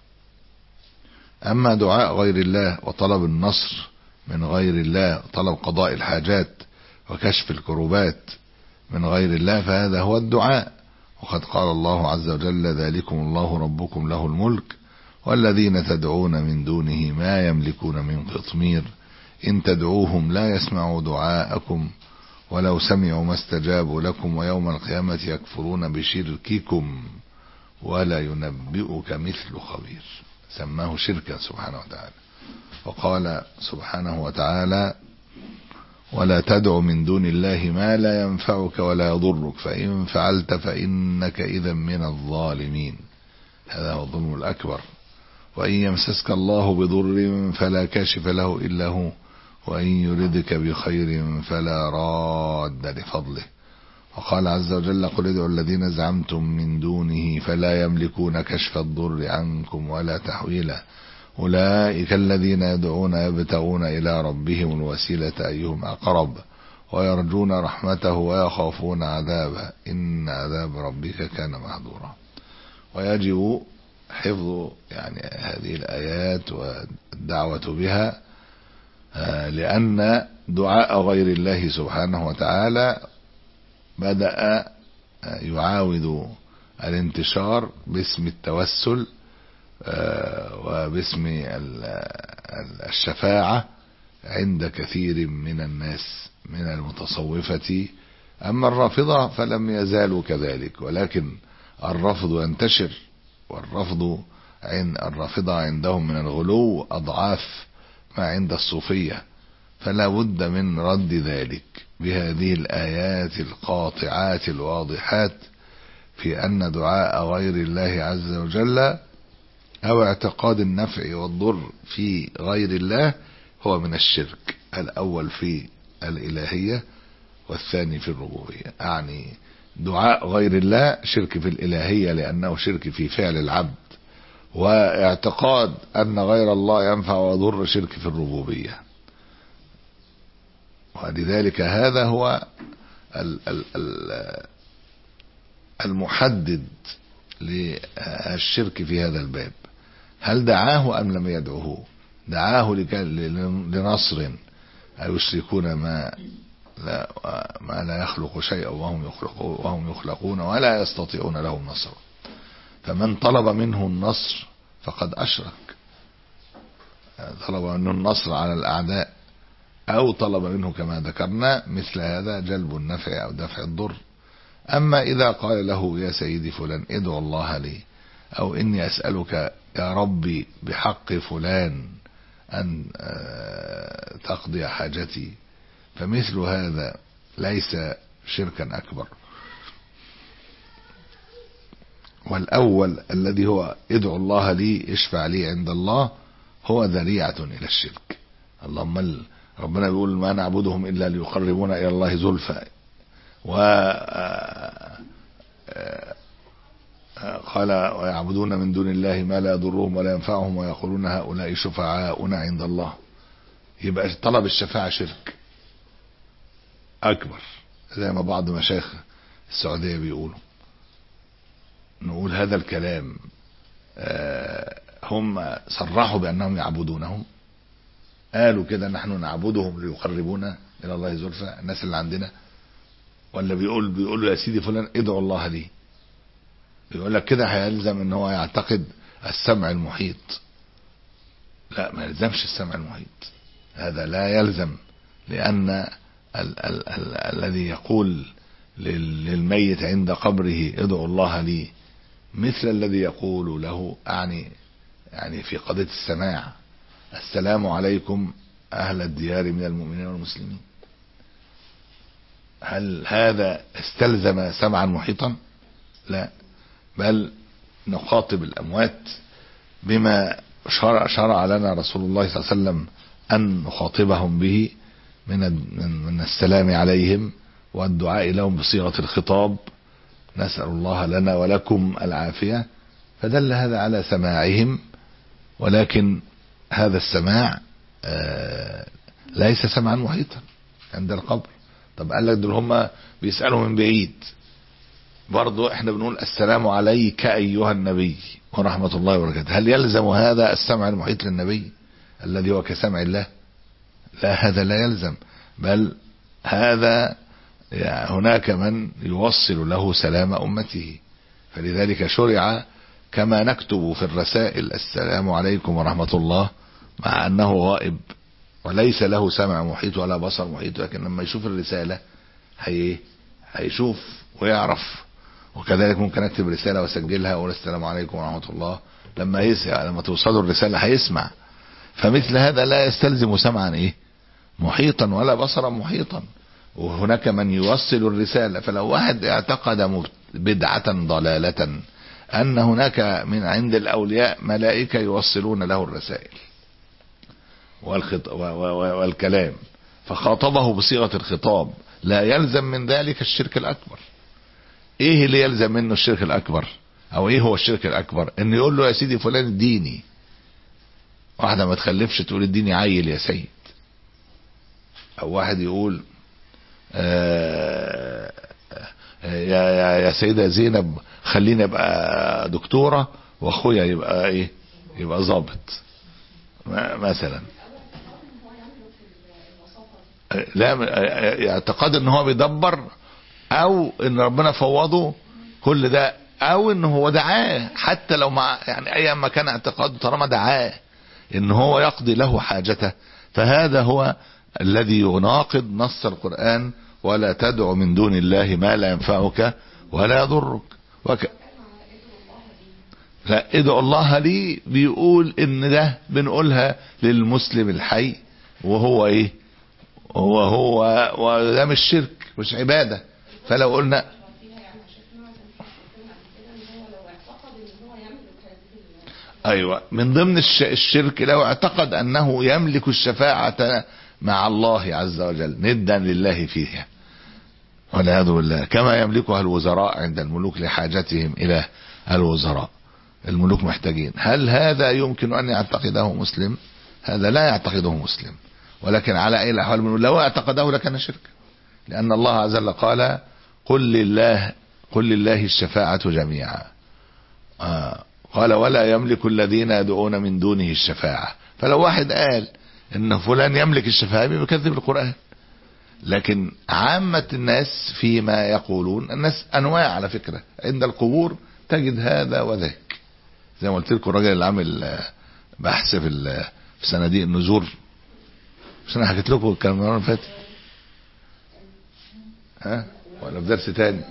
أما دعاء غير الله وطلب النصر من غير الله، طلب قضاء الحاجات وكشف الكروبات من غير الله، فهذا هو الدعاء. وقد قال الله عز وجل: ذلكم الله ربكم له الملك والذين تدعون من دونه ما يملكون من قطمير إن تدعوهم لا يسمعوا دعاءكم ولو سمعوا ما استجابوا لكم ويوم القيامة يكفرون بشرككم ولا ينبئك مثل خبير. سماه شركا سبحانه وتعالى. وقال سبحانه وتعالى: ولا تدع من دون الله ما لا ينفعك ولا يضرك فإن فعلت فإنك إذا من الظالمين. هذا هو الظلم الأكبر. وإن يمسسك الله بضر فلا كاشف له إلا هو وإن يردك بخير فلا راد لفضله. وقال عز وجل: قل ادعوا الذين زعمتم من دونه فلا يملكون كشف الضر عنكم ولا تحويله أولئك الذين يدعون يبتغون إلى ربهم الوسيلة أيهم أقرب ويرجون رحمته ويخافون عذابه إن عذاب ربك كان محذورا. ويجب حفظ يعني هذه الآيات والدعوة بها، لأن دعاء غير الله سبحانه وتعالى بدأ يعاود الانتشار باسم التوسل وباسم الشفاعة عند كثير من الناس من المتصوفة. أما الرافضة فلم يزالوا كذلك، ولكن الرفض ينتشر، والرفض عند الرافضة عندهم من الغلو أضعاف ما عند الصوفية، فلا بد من رد ذلك بهذه الآيات القاطعات الواضحات في أن دعاء غير الله عز وجل أو اعتقاد النفع والضر في غير الله هو من الشرك، الأول في الإلهية والثاني في الربوبية. يعني دعاء غير الله شرك في الإلهية لأنه شرك في فعل العبد، واعتقاد أن غير الله ينفع ويضر شرك في الربوبية. ولذلك هذا هو المحدد للشرك في هذا الباب، هل دعاه أم لم يدعه؟ دعاه لنصر، أو يشركون ما لا, ما لا يخلق شيئا وهم يخلقون, وهم يخلقون ولا يستطيعون لهم نصرا. فمن طلب منه النصر فقد أشرك، طلب منه النصر على الأعداء، أو طلب منه كما ذكرنا مثل هذا جلب النفع أو دفع الضر. أما إذا قال له يا سيدي فلان ادعو الله لي، أو إني أسألك يا ربي بحق فلان أن تقضي حاجتي، فمثل هذا ليس شركا أكبر. والأول الذي هو ادعو الله لي اشفع لي عند الله هو ذريعة إلى الشرك. اللهم ربنا يقول ما نعبدهم إلا ليقربونا إلى الله زلفى، و قال ويعبدون من دون الله ما لا يضرهم ولا ينفعهم ويقولون هؤلاء شفعاؤنا عند الله. يبقى طلب الشفاعة شرك أكبر، زي ما بعض مشايخ السعودية بيقولوا. نقول هذا الكلام هم صرحوا بأنهم يعبدونهم، قالوا كده نحن نعبدهم ليقربونا إلى الله زلفى الناس اللي عندنا، ولا بيقول بيقولوا يا سيدي فلان ادعو الله لي؟ بيقول لك كده هيلزم ان هو يعتقد السمع المحيط. لا، ما يلزمش السمع المحيط، هذا لا يلزم، لأن ال ال ال الذي يقول للميت عند قبره ادعو الله لي مثل الذي يقول له أعني يعني في قضية السماع السلام عليكم أهل الديار من المؤمنين والمسلمين. هل هذا استلزم سمعا محيطا؟ لا، بل نخاطب الأموات بما شرع, شرع لنا رسول الله صلى الله عليه وسلم أن نخاطبهم به من من السلام عليهم والدعاء لهم بصيغة الخطاب، نسأل الله لنا ولكم العافية. فدل هذا على سماعهم، ولكن هذا السماع ليس سمعا محيطا عند القبر. طب قال لك دول هم بيسألوا من بعيد، برضو احنا بنقول السلام عليك أيها النبي ورحمة الله وبركاته. هل يلزم هذا السمع المحيط للنبي الذي هو كسمع الله؟ لا، هذا لا يلزم، بل هذا يعني هناك من يوصل له سلام أمته. فلذلك شرع كما نكتب في الرسائل السلام عليكم ورحمة الله، مع أنه غائب وليس له سمع محيط ولا بصر محيط، لكن لما يشوف الرسالة هي هيشوف ويعرف. وكذلك ممكن اكتب رسالة واسجلها واقول السلام عليكم ورحمة الله، لما يسمع لما توصله الرسالة هيسمع. فمثل هذا لا يستلزم سمعا ايه محيطا ولا بصرا محيطا. وهناك من يوصل الرسالة. فلو واحد اعتقد بدعة ضلالة ان هناك من عند الاولياء ملائكة يوصلون له الرسائل والكلام، فخاطبه بصيغة الخطاب، لا يلزم من ذلك الشرك الأكبر. ايه اللي يلزم منه الشرك الأكبر؟ او ايه هو الشرك الأكبر؟ ان يقول له يا سيدي فلان اديني. واحدة ما تخلفش تقول اديني عيل يا سيد، او واحد يقول آه يا, يا, يا سيدة زينب خليني ابقى دكتورة واخويا يبقى ايه يبقى ضابط مثلا. لا، اعتقاد ان هو بيدبر، او ان ربنا فوضه كل ده، او ان هو دعاه حتى لو مع يعني ايا ما كان اعتقاده، طالما دعاه ان هو يقضي له حاجته، فهذا هو الذي يناقض نص القرآن ولا تدع من دون الله ما لا ينفعك ولا يضرك. وك... لا، ادعو الله لي بيقول ان ده بنقولها للمسلم الحي، وهو ايه هو هو وده مش شرك مش عبادة. فلو قلنا ايوه من ضمن الشرك لو اعتقد انه يملك الشفاعة مع الله عز وجل ندا لله فيها والعياذ بالله، كما يملكها الوزراء عند الملوك لحاجتهم الى الوزراء. الملوك محتاجين. هل هذا يمكن ان يعتقده مسلم؟ هذا لا يعتقده مسلم. ولكن على اي الاحوال بنقول لو اعتقده لكان شرك، لان الله عز وجل قال قل لله قل لله الشفاعة جميعا. آه قال ولا يملك الذين يدعون من دونه الشفاعة. فلو واحد قال ان فلان يملك الشفاعة بيكذب القرآن. لكن عامة الناس فيما يقولون، الناس انواع على فكرة، عند القبور تجد هذا وذاك. زي ما قلت لكم الراجل اللي عامل بحث في في صناديق النذور، مش انا حكيت لكم الكلام المره اللي فاتت؟ ها ولا في درس تاني؟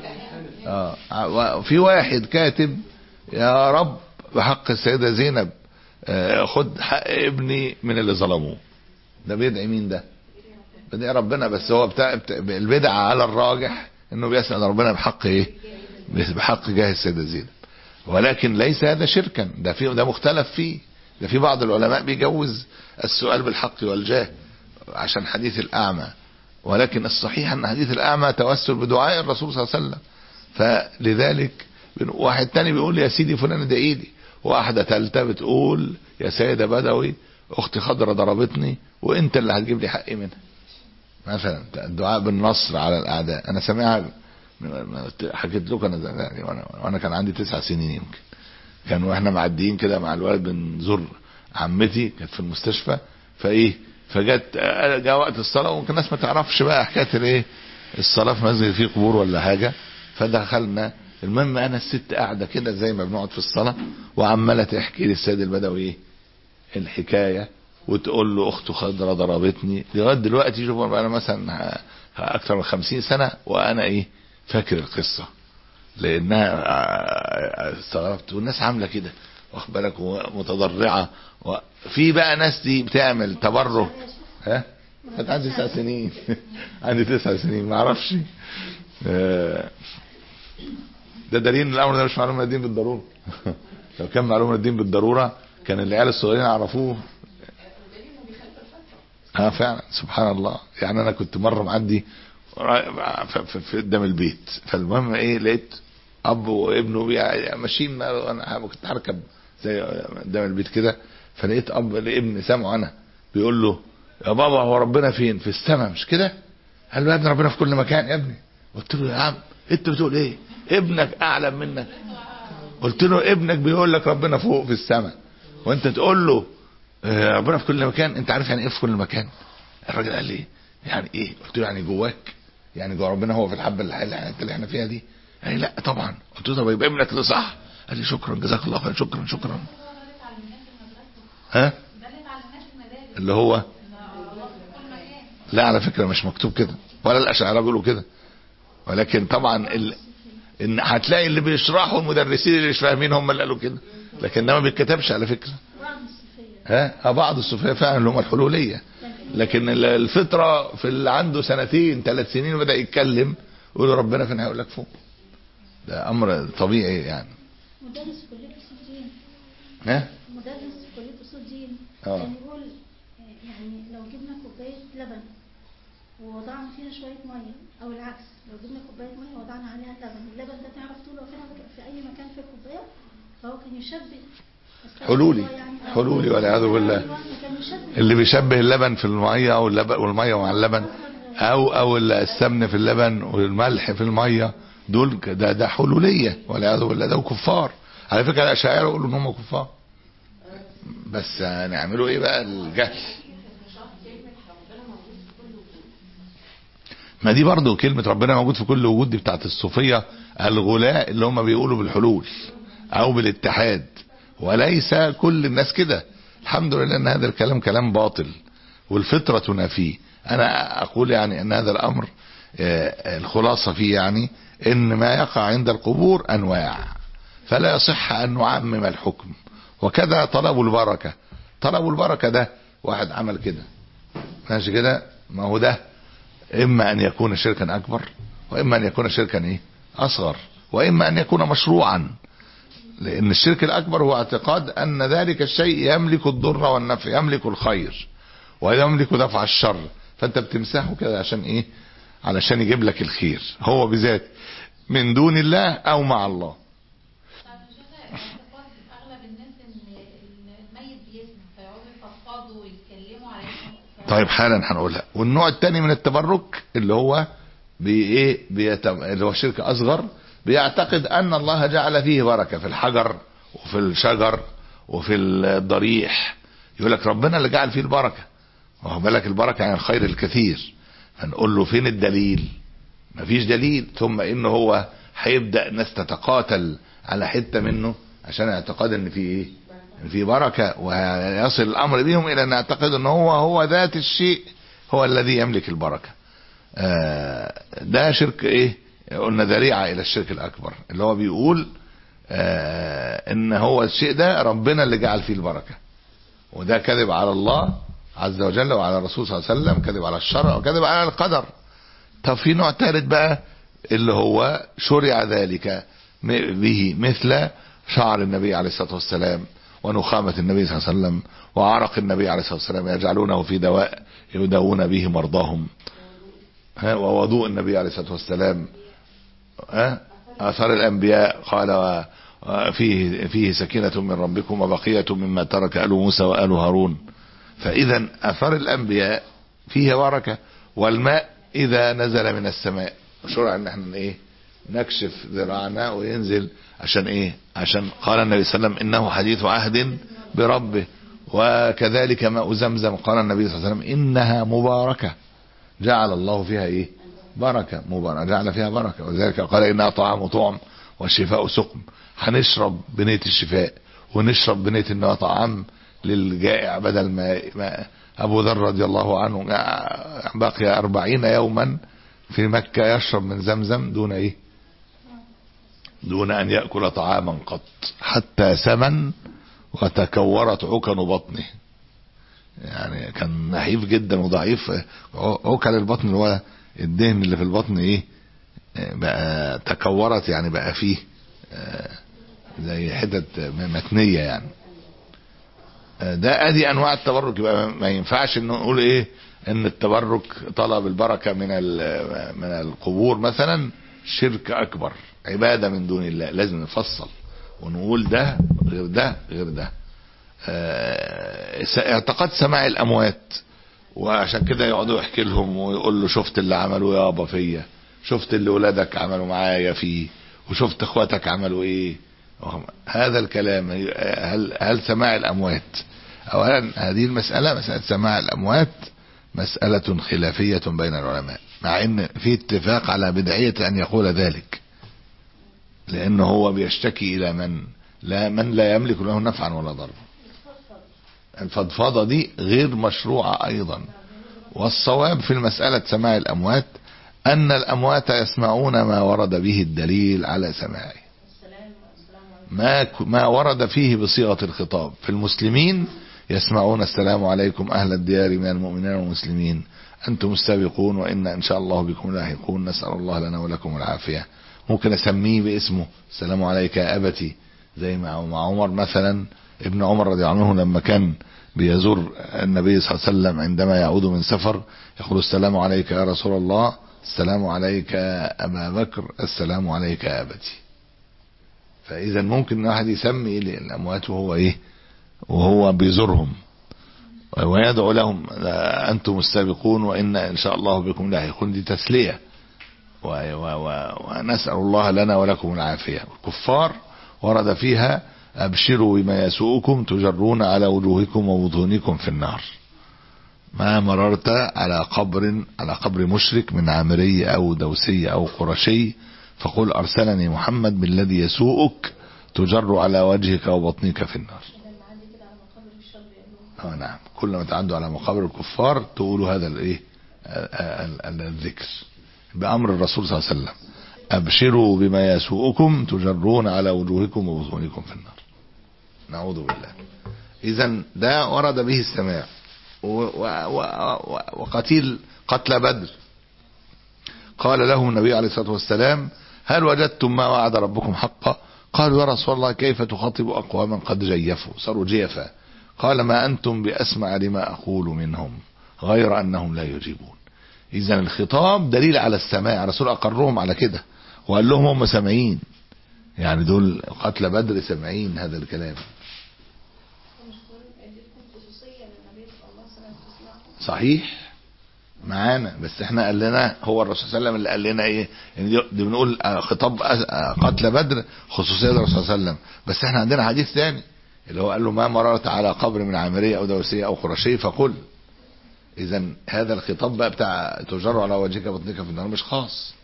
اه في واحد كاتب يا رب بحق السيدة زينب آه خد حق ابني من اللي ظلموه. ده بيدعي مين ده؟ بيدعي ربنا. بس هو بتاع, بتاع البدعة على الراجح انه بيسأل ربنا بحق ايه؟ بحق جاه السيدة زينب. ولكن ليس هذا شركا، ده في ده مختلف فيه. ده في بعض العلماء بيجوز السؤال بالحق والجاه عشان حديث الأعمى، ولكن الصحيح ان حديث الأعمى توسل بدعاء الرسول صلى الله عليه وسلم. فلذلك واحد تاني بيقول يا سيدي فلان ادعي لي، واحدة تالتة بتقول يا سيدة بدوي اختي خضرة ضربتني وانت اللي هتجيب لي حقي منها مثلا. الدعاء بالنصر على الاعداء انا سامعها، حكيت لكم انا وانا كان عندي تسع سنين يمكن، كان واحنا معديين كده مع الولد بنزور عمتي كانت في المستشفى، فايه فجت جاء وقت الصلاه وممكن الناس ما تعرفش بقى حكايه الايه الصلاه في مسجد فيه قبور ولا حاجه، فدخلنا. المهم انا الست قاعده كده زي ما بنقعد في الصلاه وعماله تحكي للسيد البدوي ايه الحكايه، وتقول له اخته خضره ضربتني. لغايه دلوقتي شوف انا مثلا اكثر من خمسين سنه وانا ايه فاكر القصه، لانها استغربت. والناس عامله كده واخد بالك متضرعه. وفي بقى ناس دي بتعمل تبرك. ها كانت عندي تسع سنين عندي تسع سنين ما اعرفش. ده دليل ان الامر ده مش معلوم من الدين بالضروره. لو كان معلوم من الدين بالضروره كان العيال الصغيرين يعرفوه. اه فعلا سبحان الله. يعني انا كنت مره معدي في قدام البيت، فالمهم ايه لقيت اب وابنه ماشيين، انا كنت هركب زي قدام البيت كده، فلقيت اب لابن سامعه انا بيقول له يا بابا هو ربنا فين؟ في السماء مش كده؟ قال له يا ابني ربنا في كل مكان يا ابني. قلت له يا عم انت بتقول ايه؟ ابنك اعلم منك. قلت له ابنك بيقول لك ربنا فوق في السماء وانت تقول له ربنا في كل مكان. انت عارف يعني ايه في كل مكان؟ الراجل قال لي يعني ايه؟ قلت له يعني جواك، يعني جوا ربنا هو في الحبه اللي احنا فيها دي. قال لي لا طبعا. قلت له طب يبقى ابنك اللي صح. قال لي شكرا جزاك الله خير شكرا شكرا. ها اللي هو لا على فكره مش مكتوب كده ولا الاشاعره بيقولوا كده، ولكن طبعا ال... ان هتلاقي اللي بيشرحوا المدرسين اللي مش فاهمين هم اللي قالوا كده، لكن ده ما بيتكتبش على فكره. ها بعض الصوفيه فعلا اللي هم الحلوليه، لكن الفطره في اللي عنده سنتين ثلاث سنين وبدا يتكلم يقول ربنا فين هيقول لك فوق. ده امر طبيعي يعني. مدرس كليه اصول دين ها مدرس كليه اصول دين اه كان يقول يعني لو جبنا كوبايه لبن ووضعنا فيها شويه ميه، او العكس لو جبنا كوبايه ميه ووضعنا عليها اللبن، اللبن ده تعرف طوله فين في اي مكان في الكوبايه. فهو كان يشبه حلولي يعني حلولي والعياذ بالله. اللي بيشبه اللبن في الميه او اللبن والميه مع اللبن او او السمن في اللبن والملح في الميه، دول ده ده حلوليه والعياذ بالله. ده كفار على فكره. الاشاعره يقولوا ان هم كفار، بس هنعملوا ايه بقى الجهل. ما دي برضو كلمه ربنا موجود في كل وجود دي بتاعت الصوفيه الغلاء اللي هم بيقولوا بالحلول او بالاتحاد، وليس كل الناس كده. الحمد لله ان هذا الكلام كلام باطل والفطره تنافيه. انا اقول يعني ان هذا الامر الخلاصه فيه يعني ان ما يقع عند القبور انواع، فلا يصح ان نعمم الحكم. وكذا طلب البركه. طلب البركه ده واحد عمل كده ماشي كده، ما هو ده اما ان يكون شركا اكبر واما ان يكون شركا ايه اصغر واما ان يكون مشروعا. لان الشرك الاكبر هو اعتقاد ان ذلك الشيء يملك الضر والنفع، يملك الخير ويملك دفع الشر، فانت بتمسحه كده عشان ايه؟ علشان يجيب لك الخير هو بذات من دون الله او مع الله. طيب حالا هنقولها. والنوع الثاني من التبرك اللي هو بايه بيتم... اللي هو شرك اصغر، بيعتقد ان الله جعل فيه بركه في الحجر وفي الشجر وفي الضريح، يقول لك ربنا اللي جعل فيه البركة. واخد بالك؟ البركة يعني الخير الكثير. فنقول له فين الدليل؟ مفيش دليل. ثم انه هو هيبدأ الناس تتقاتل على حتة منه عشان اعتقاد ان في ايه، ان في بركة، ويصل الامر بهم الى ان اعتقد ان هو هو ذات الشيء هو الذي يملك البركة. آه ده شرك ايه؟ قلنا ذريعة الى الشرك الاكبر، اللي هو بيقول آه ان هو الشيء ده ربنا اللي جعل فيه البركة، وده كذب على الله عز وجل وعلى الرسول صلى الله عليه وسلم، كذب على الشرع وكذب على القدر. طب في نوع ثالث بقى اللي هو شرع ذلك به، مثل شعر النبي عليه الصلاة والسلام، ونخامة النبي صلى الله عليه وسلم، وعرق النبي عليه الصلاة والسلام يجعلونه في دواء يداوون به مرضاهم، ها، ووضوء النبي عليه الصلاة والسلام، ها، آثار الأنبياء، قال فيه فيه سكينة من ربكم وبقية مما ترك آل موسى وآل هارون. فإذا آثار الأنبياء فيها بركة. والماء إذا نزل من السماء شرع ان احنا ايه، نكشف ذراعنا وينزل، عشان ايه؟ عشان قال النبي صلى الله عليه وسلم انه حديث عهد بربه. وكذلك ماء زمزم قال النبي صلى الله عليه وسلم انها مباركة، جعل الله فيها ايه؟ بركة، مباركة، جعل فيها بركة. وذلك قال انها طعام طعم والشفاء سقم. هنشرب بنية الشفاء، ونشرب بنية انها طعام للجائع، بدل ما, ما ابو ذر رضي الله عنه بقي أربعين يوما في مكة يشرب من زمزم دون ايه، دون ان يأكل طعاما قط، حتى سمن وتكورت عكن بطنه. يعني كان نحيف جدا وضعيف. عكن البطن اللي هو الدهن اللي في البطن ايه، بقى تكورت، يعني بقى فيه زي حتت متنية يعني. ده ادي انواع التبرك. يبقى ما ينفعش ان نقول ايه، ان التبرك طلب البركة من من القبور مثلا شرك اكبر، عبادة من دون الله. لازم نفصل ونقول ده غير ده غير ده. اعتقاد سماع الاموات، وعشان كده يقعدوا يحكي لهم ويقول له شفت اللي عملوا يابا فيا، شفت اللي ولادك عملوا معايا فيه، وشفت اخواتك عملوا ايه. هذا الكلام هل هل سماع الاموات؟ اولا هذه المسألة، مسألة سماع الاموات مسألة خلافية بين العلماء، مع ان في اتفاق على بدعية ان يقول ذلك، لانه هو بيشتكي الى من لا من لا يملك له نفعا ولا ضرا. الفضفاضة دي غير مشروعة ايضا. والصواب في المسألة سماع الاموات ان الاموات يسمعون ما ورد به الدليل على سماعه، ما ما ورد فيه بصيغة الخطاب. في المسلمين يسمعون السلام عليكم أهل الديار من المؤمنين والمسلمين أنتم السابقون وإنا إن شاء الله بكم لاحقون نسأل الله لنا ولكم العافية. ممكن أسميه باسمه، السلام عليك يا أبتي، زي مع عمر مثلا. ابن عمر رضي الله عنه لما كان بيزور النبي صلى الله عليه وسلم عندما يعود من سفر يقول السلام عليك يا رسول الله، السلام عليك يا أبا بكر، السلام عليك يا أبتي. فإذا ممكن واحد يسمي الأموات وهو إيه، وهو بيزورهم ويدعو لهم أنتم السابقون وإن إن شاء الله بكم لاحقون. دي تسلية، ونسأل الله لنا ولكم العافية. الكفار ورد فيها أبشروا بما يسوءكم تجرون على وجوهكم وبطونكم في النار. ما مررت على قبر على قبر مشرك من عامري أو دوسي أو قرشي فقل أرسلني محمد بالذي يسوءك تجر على وجهك وبطنك في النار. اه نعم، كل ما تعدوا على مقابر الكفار تقولوا هذا الايه الذكر بأمر الرسول صلى الله عليه وسلم، أبشروا بما يسوءكم تجرون على وجوهكم وبطونكم في النار. نعوذ بالله. إذن ده ورد به السماع. وقتيل قتل بدر قال لهم النبي عليه الصلاة والسلام هل وجدتم ما وعد ربكم حقا؟ قالوا يا رسول الله كيف تخاطب أقواما قد جيفوا صاروا جيفا؟ قال ما أنتم بأسمع لما أقول منهم غير أنهم لا يجيبون. إذن الخطاب دليل على السماع. الرسول أقرهم على كده وقال لهم هم سامعين، يعني دول قتل بدر سامعين هذا الكلام. صحيح معانا، بس احنا قال لنا هو الرسول صلى الله عليه وسلم اللي قال لنا ايه، ان دي, دي بنقول خطاب قتل بدر خصوصيه الرسول صلى الله عليه وسلم، بس احنا عندنا حديث ثاني اللي هو قال له ما مررت على قبر من عامريه او دوسيه او قرشيه فقل. اذا هذا الخطاب بقى بتاع تجر على وجهك بطنك في النار مش خاص.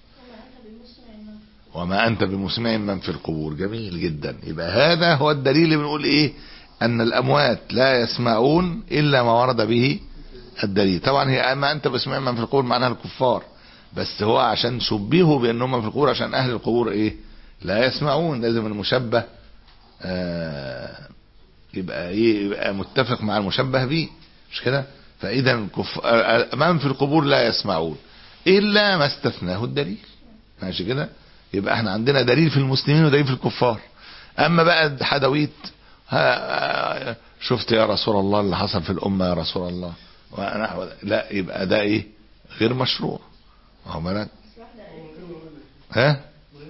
وما انت بمسمع من في القبور. جميل جدا. يبقى هذا هو الدليل اللي بنقول ايه، ان الاموات لا يسمعون الا ما ورد به الدليل. طبعا هي ما انت بسمع من في القبور معناها الكفار، بس هو عشان شبهوا بانهم في القبور عشان اهل القبور ايه لا يسمعون، لازم المشبه آه يبقى ايه يبقى متفق مع المشبه به، مش كده؟ فاذا من في القبور لا يسمعون الا ما استثناه الدليل، ماشي كده؟ يبقى احنا عندنا دليل في المسلمين ودليل في الكفار. اما بقى حدويت شفت يا رسول الله اللي حصل في الامه يا رسول الله ونحو لا، يبقى ده ايه غير مشروع. اهو بالك ها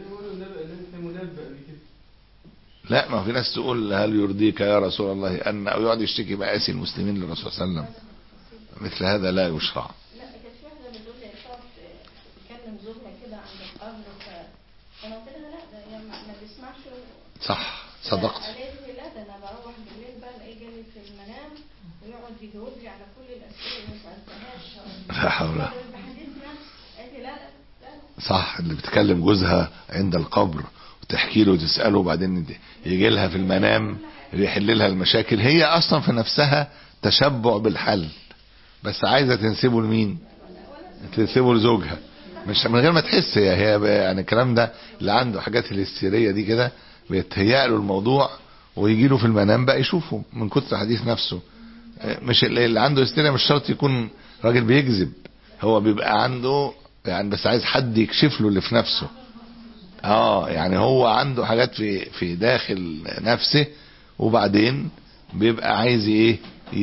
لا، ما في ناس تقول هل يرضيك يا رسول الله ان او يقعد يشتكي مآسي المسلمين للرسول صلى الله عليه وسلم، مثل هذا لا يشرع. لا كانت في واحده بتقول لي تقعد تكلم زوجها كده عند القبر، فانا قلت لها لا ده يعني ما بيسمعش. صح صدقت. قالت لي لا ده انا بروح بالليل بقى الاقيه جالي في المنام ويقعد يجاوب لي على كل الاسئله اللي ما سالتهاش. لا حول. قالت لي لا لا صح، اللي بتكلم جوزها عند القبر وتحكي له وتساله وبعدين يجي لها في المنام يحل لها المشاكل، هي اصلا في نفسها تشبع بالحل، بس عايزه تنسبه لمين؟ تنسبه لزوجها، مش من غير ما تحس. هي هي يعني الكلام ده اللي عنده حاجات الهستيريه دي كده بيتهيأ له الموضوع ويجي له في المنام بقى يشوفه من كتر حديث نفسه. مش اللي عنده هستيريا مش شرط يكون راجل بيكذب، هو بيبقى عنده يعني بس عايز حد يكشف له اللي في نفسه. اه يعني هو عنده حاجات في في داخل نفسه وبعدين بيبقى عايز ايه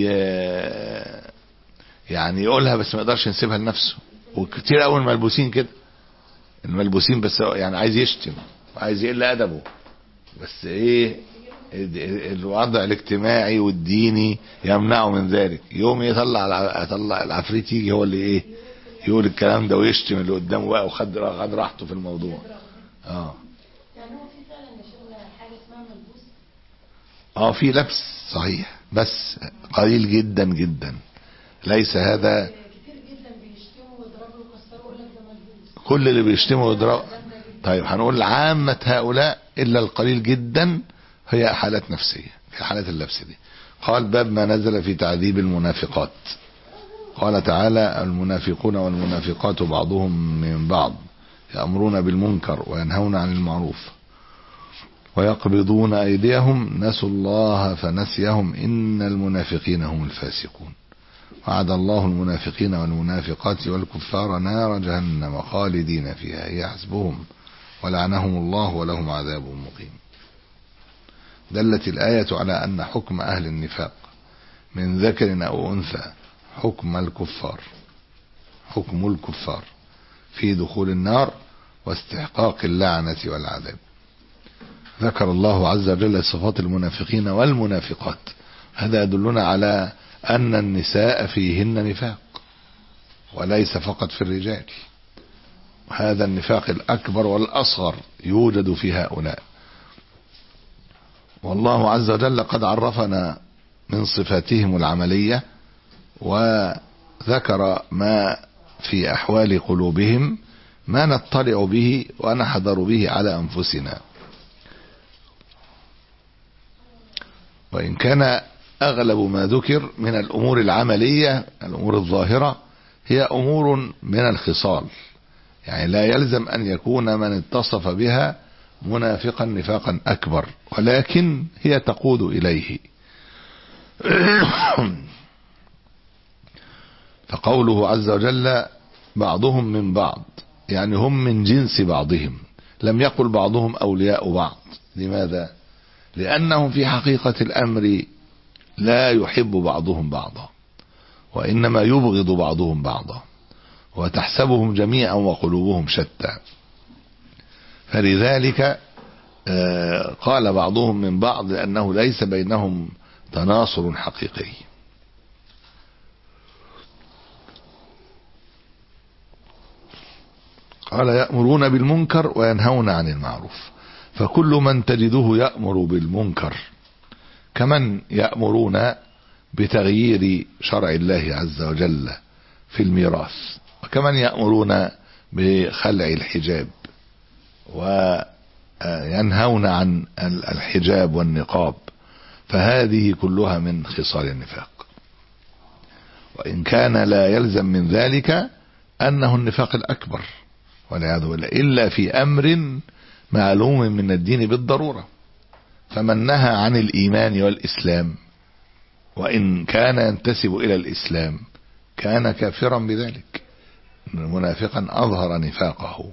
يعني يقولها بس ما يقدرش ينسبها لنفسه. وكتير قوي الملبوسين كده، الملبوسين بس يعني عايز يشتم وعايز يقل ادبه، بس ايه الوضع الاجتماعي والديني يمنعه من ذلك. يوم يطلع يطلع العفريت يجي هو اللي ايه يقول الكلام ده ويشتم اللي قدامه بقى وخد خد راحته في الموضوع. اه يعني هو في فعلا شغل حاجه اسمها ملبوس. اه في لبس صحيح بس قليل جدا جدا، ليس هذا كتير جدا بيشتموا ويضربوا ويكسروا يقول لك ده ملبوس. كل اللي بيشتموا ويضربوا. طيب هنقول عامة هؤلاء الا القليل جدا هي حالات نفسية، في حالات اللبس دي. قال باب ما نزل في تعذيب المنافقات. قال تعالى المنافقون والمنافقات بعضهم من بعض يأمرون بالمنكر وينهون عن المعروف ويقبضون أيديهم نسوا الله فنسيهم إن المنافقين هم الفاسقون. وعد الله المنافقين والمنافقات والكفار نار جهنم خالدين فيها هي حسبهم ولعنهم الله ولهم عذاب مقيم. دلت الآية على أن حكم أهل النفاق من ذكر أو أنثى حكم الكفار حكم الكفار في دخول النار واستحقاق اللعنة والعذاب. ذكر الله عز وجل صفات المنافقين والمنافقات، هذا يدلنا على أن النساء فيهن نفاق وليس فقط في الرجال، وهذا النفاق الأكبر والأصغر يوجد في هؤلاء. والله عز وجل قد عرفنا من صفاتهم العملية وذكر ما في أحوال قلوبهم ما نطلع به ونحذر به على أنفسنا. وإن كان أغلب ما ذكر من الأمور العملية الأمور الظاهرة هي أمور من الخصال، يعني لا يلزم أن يكون من اتصف بها منافقا نفاقا أكبر، ولكن هي تقود إليه. فقوله عز وجل بعضهم من بعض يعني هم من جنس بعضهم، لم يقل بعضهم أولياء بعض. لماذا؟ لأنهم في حقيقة الأمر لا يحب بعضهم بعضا وإنما يبغض بعضهم بعضا وتحسبهم جميعا وقلوبهم شتى. فلذلك قال بعضهم من بعض لأنه ليس بينهم تناصر حقيقي. قال يأمرون بالمنكر وينهون عن المعروف. فكل من تجده يأمر بالمنكر كمن يأمرون بتغيير شرع الله عز وجل في الميراث، وكمن يأمرون بخلع الحجاب وينهون عن الحجاب والنقاب، فهذه كلها من خصال النفاق. وإن كان لا يلزم من ذلك أنه النفاق الأكبر والعياذ بالله، إلا في أمر معلوم من الدين بالضرورة. فمن نهى عن الإيمان والإسلام وإن كان ينتسب إلى الإسلام كان كافرا بذلك، منافقا أظهر نفاقه،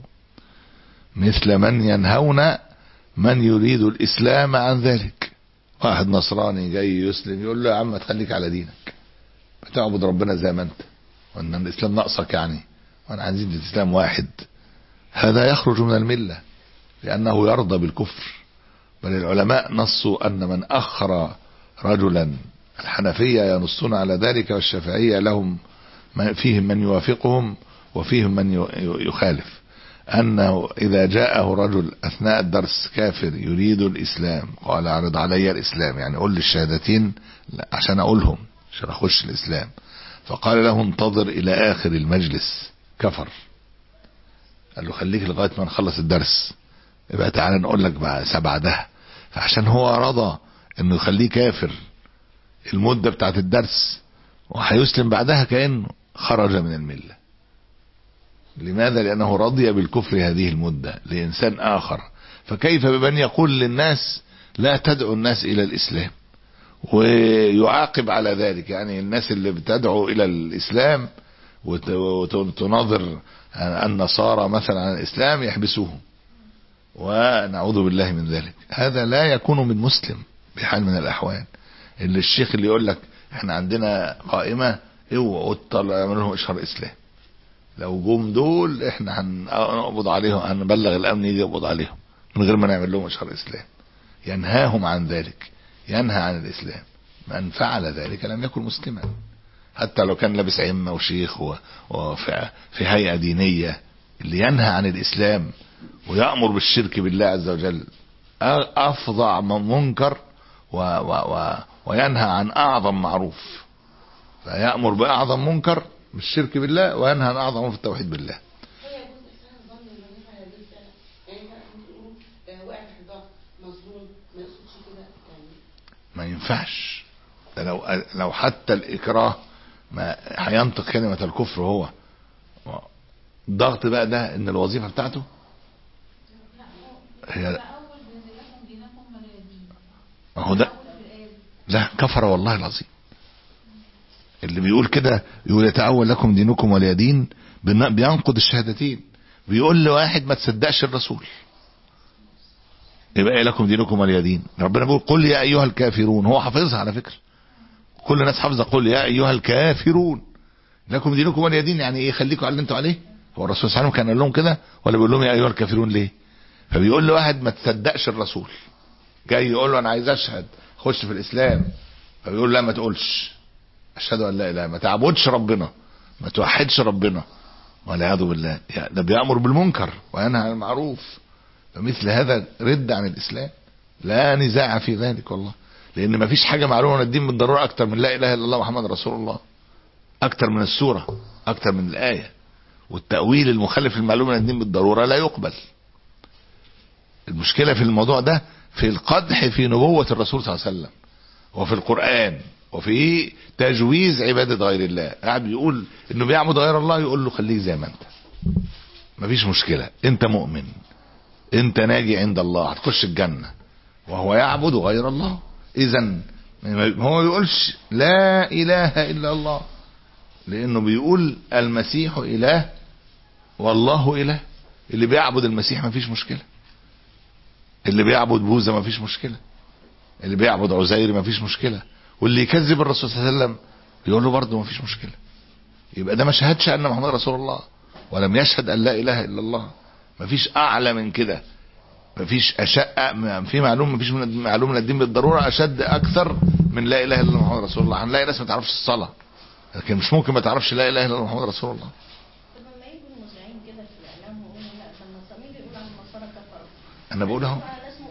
مثل من ينهون من يريد الإسلام عن ذلك. واحد نصراني جاي يسلم يقول له يا عم تخليك على دينك، بتعبد ربنا زي ما انت، وان الإسلام ناقصك يعني، وانا عايزين الإسلام واحد. هذا يخرج من الملة لأنه يرضى بالكفر. بل العلماء نصوا أن من أخر رجلا، الحنفية ينصون على ذلك والشافعية لهم فيهم من يوافقهم وفيهم من يخالف، أنه إذا جاءه رجل أثناء الدرس كافر يريد الإسلام، قال اعرض علي الإسلام، يعني قل الشهادتين عشان أقولهم عشان أخش الإسلام، فقال له انتظر إلى آخر المجلس، كفر. قال له خليك لغاية ما نخلص الدرس، يبقى تعالى نقول لك بعدها. فعشان هو رضى انه يخليه كافر المدة بتاعت الدرس وهيسلم بعدها، كأنه خرج من الملة. لماذا؟ لأنه رضي بالكفر هذه المدة لإنسان آخر. فكيف بمن يقول للناس لا تدعو الناس إلى الإسلام ويعاقب على ذلك؟ يعني الناس اللي بتدعو إلى الإسلام وتناظر النصارى مثلا عن الإسلام يحبسوهم، ونعوذ بالله من ذلك. هذا لا يكون من مسلم بحال من الأحوال. اللي الشيخ اللي يقول لك احنا عندنا قائمة اوعوا يعملوا لهم اشهار اسلام، لو جم دول احنا هنقبض عليهم، هنبلغ الامن يجي يقبض عليهم من غير ما نعمل لهم اشهار اسلام. ينهاهم عن ذلك، ينهى عن الاسلام. من فعل ذلك لم يكن مسلما، حتى لو كان لابس عمة وشيخ وفي هيئة دينية. اللي ينهى عن الاسلام ويأمر بالشرك بالله عز وجل افظع منكر و و و وينهى عن اعظم معروف. فيأمر باعظم منكر بالشرك بالله وينهى عن اعظم في التوحيد بالله. ما ينفعش ده، لو لو حتى الاكراه ما هينطق كلمة الكفر هو الضغط بقى، ده ان الوظيفة بتاعته هي هو ده. لا كفر والله العظيم. اللي بيقول كده يقول يتأول لكم دينكم ولي دين، بينقض الشهادتين. بيقول لواحد ما تصدقش الرسول، يبقى ايه لكم دينكم ولي دين؟ ربنا بيقول قل يا ايها الكافرون، هو حافظها على فكرة، كل الناس حافظة قل يا ايها الكافرون لكم دينكم ولي دين. يعني ايه؟ خليكم على اللي انتوا عليه. هو الرسول صلى الله عليه وسلم كان قال لهم كده ولا بيقول لهم يا ايها الكافرون ليه؟ فبيقول لواحد ما تصدقش الرسول، جاي يقول له انا عايز اشهد خش في الاسلام، فبيقول لا ما تقولش اشهد ان لا اله، ما تعبدش ربنا، ما توحدش ربنا، والعياذ بالله. ده بيأمر بالمنكر وينهى عن المعروف. فمثل هذا رد عن الاسلام، لا نزاع في ذلك والله. لان ما فيش حاجه معلومه من الدين بالضروره اكتر من لا اله الا الله محمد رسول الله، اكتر من السوره، اكتر من الايه. والتأويل المخالف للمعلومه من الدين بالضروره لا يقبل. المشكلة في الموضوع ده في القدح في نبوة الرسول صلى الله عليه وسلم، وفي القرآن، وفي تجويز عبادة غير الله. قاعد يقول انه بيعبد غير الله، يقول له خليك زي ما انت، مفيش مشكلة، انت مؤمن، انت ناجي عند الله، هتخش الجنة. وهو يعبد غير الله. اذا هو ما يقولش لا اله الا الله، لانه بيقول المسيح اله والله اله. اللي بيعبد المسيح مفيش مشكلة، اللي بيعبد بوذا ما فيش مشكلة، اللي بيعبد عزير ما فيش مشكلة، واللي يكذب الرسول صلى الله عليه وسلم يقول له برضه ما فيش مشكلة. يبقى ده ما شهدش ان محمد رسول الله ولم يشهد ان لا اله الا الله. ما فيش اعلى من كده، ما فيش اشق في معلوم، ما فيش من معلوم من الدين بالضرورة اشد اكثر من لا اله الا الله محمد رسول الله. هنلاقي ناس ما تعرفش الصلاة، لكن مش ممكن ما تعرفش لا اله الا الله محمد رسول الله. طب لما يجوا المذيعين كده في الاعلام ويقولوا انا بقول اهو،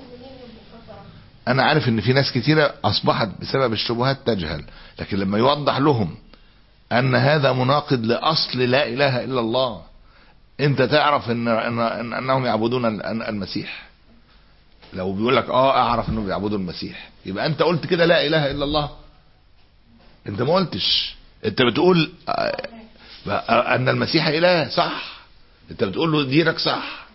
انا عارف ان في ناس كتيرة اصبحت بسبب الشبهات تجهل، لكن لما يوضح لهم ان هذا مناقض لاصل لا اله الا الله. انت تعرف ان, إن, إن انهم يعبدون المسيح، لو بيقول لك اه اعرف انهم بيعبدوا المسيح، يبقى انت قلت كده لا اله الا الله. انت ما قلتش، انت بتقول ان المسيح اله، صح؟ انت بتقول له دينك صح.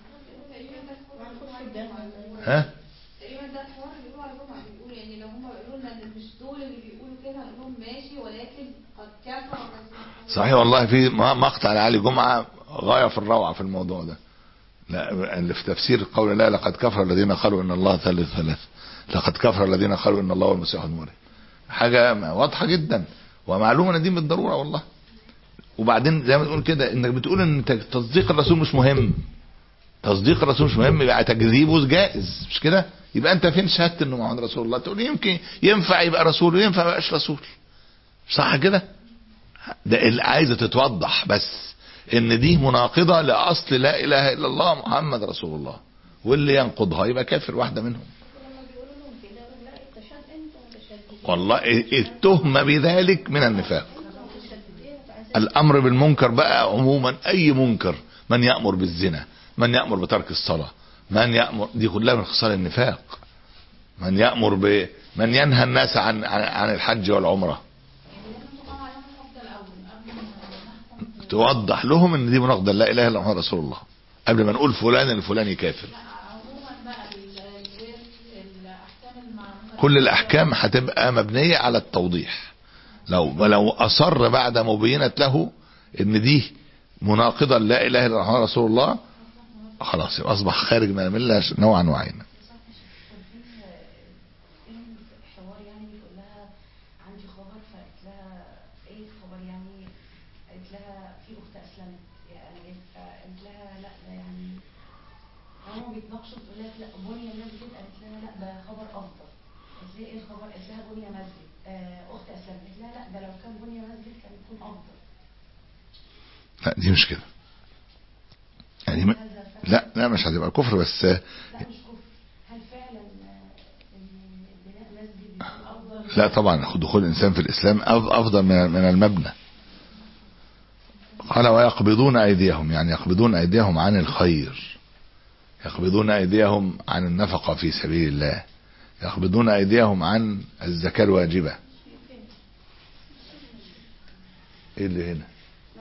ها تقريبا ده الحوار اللي بيقولوا على الجمعه، بيقول يعني لو هم بيقولوا لنا ان مش دول اللي بيقولوا كده هنقول لهم ماشي، ولكن قد كفر. صحيح والله، في مقطع لعلي جمعه غايه في الروعه في الموضوع ده. لا، اللي في تفسير قول لا لقد كفر الذين قالوا ان الله ثالث ثلاث، لقد كفر الذين قالوا ان الله هو المسيح ابن مريم. حاجه واضحه جدا ومعلومه ان دي بالضروره والله. وبعدين زي ما تقول كده انك بتقول ان تصديق الرسول مش مهم، تصديق الرسول مش مهم، يبقى تكذيبه جائز، مش كده؟ يبقى انت فين شهادة انه محمد رسول الله؟ تقول يمكن ينفع يبقى رسول وينفع ما يبقاش رسول، صح كده؟ ده اللي عايزه تتوضح، بس ان دي مناقضة لاصل لا اله الا الله محمد رسول الله، واللي ينقضها يبقى كافر واحدة منهم. والله التهمة بذلك من النفاق. الامر بالمنكر بقى عموما، اي منكر، من يأمر بالزنا، من يأمر بترك الصلاة، من يأمر، دي كلها من خصال النفاق. من يأمر ب من ينهى الناس عن عن, عن الحج والعمرة. توضح لهم ان دي مناقضة لا اله الا الله رسول الله قبل ما نقول فلان الفلاني كافر. كل الاحكام هتبقى مبنية على التوضيح. لو لو اصر بعد مبينة له ان دي مناقضة لا اله الا الله رسول الله، خلاص يبقى اصبح خارج من المله نوعا وعينا. بيتناقشوا تقول لك لا بني مسجد، قالت لها لا ده خبر افضل. قالت لها ايه الخبر؟ قالت لها بني مسجد. آه اخت اسلمت، قالت لها لا ده لو كان بني مسجد كان يكون افضل. لا دي مش كده يعني م... لا لا مش هتبقى كفر، بس لا مش كفر. هل فعلا بناء مسجد يكون افضل؟ لا طبعا دخول الانسان في الاسلام افضل من من المبنى. قال ويقبضون ايديهم، يعني يقبضون ايديهم عن الخير، يقبضون ايديهم عن النفقة في سبيل الله، يقبضون ايديهم عن الزكاة الواجبة. ايه اللي هنا؟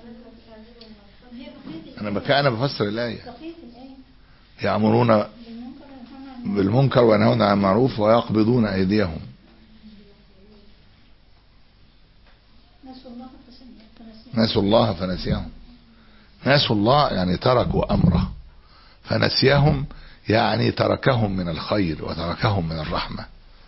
انا بكى انا بفسر الايه. يأمرون بالمنكر وينهون عن المعروف ويقبضون ايديهم. نسوا الله فنسيهم. نسوا الله يعني تركوا امره، فنسيهم يعني تركهم من الخير وتركهم من الرحمة.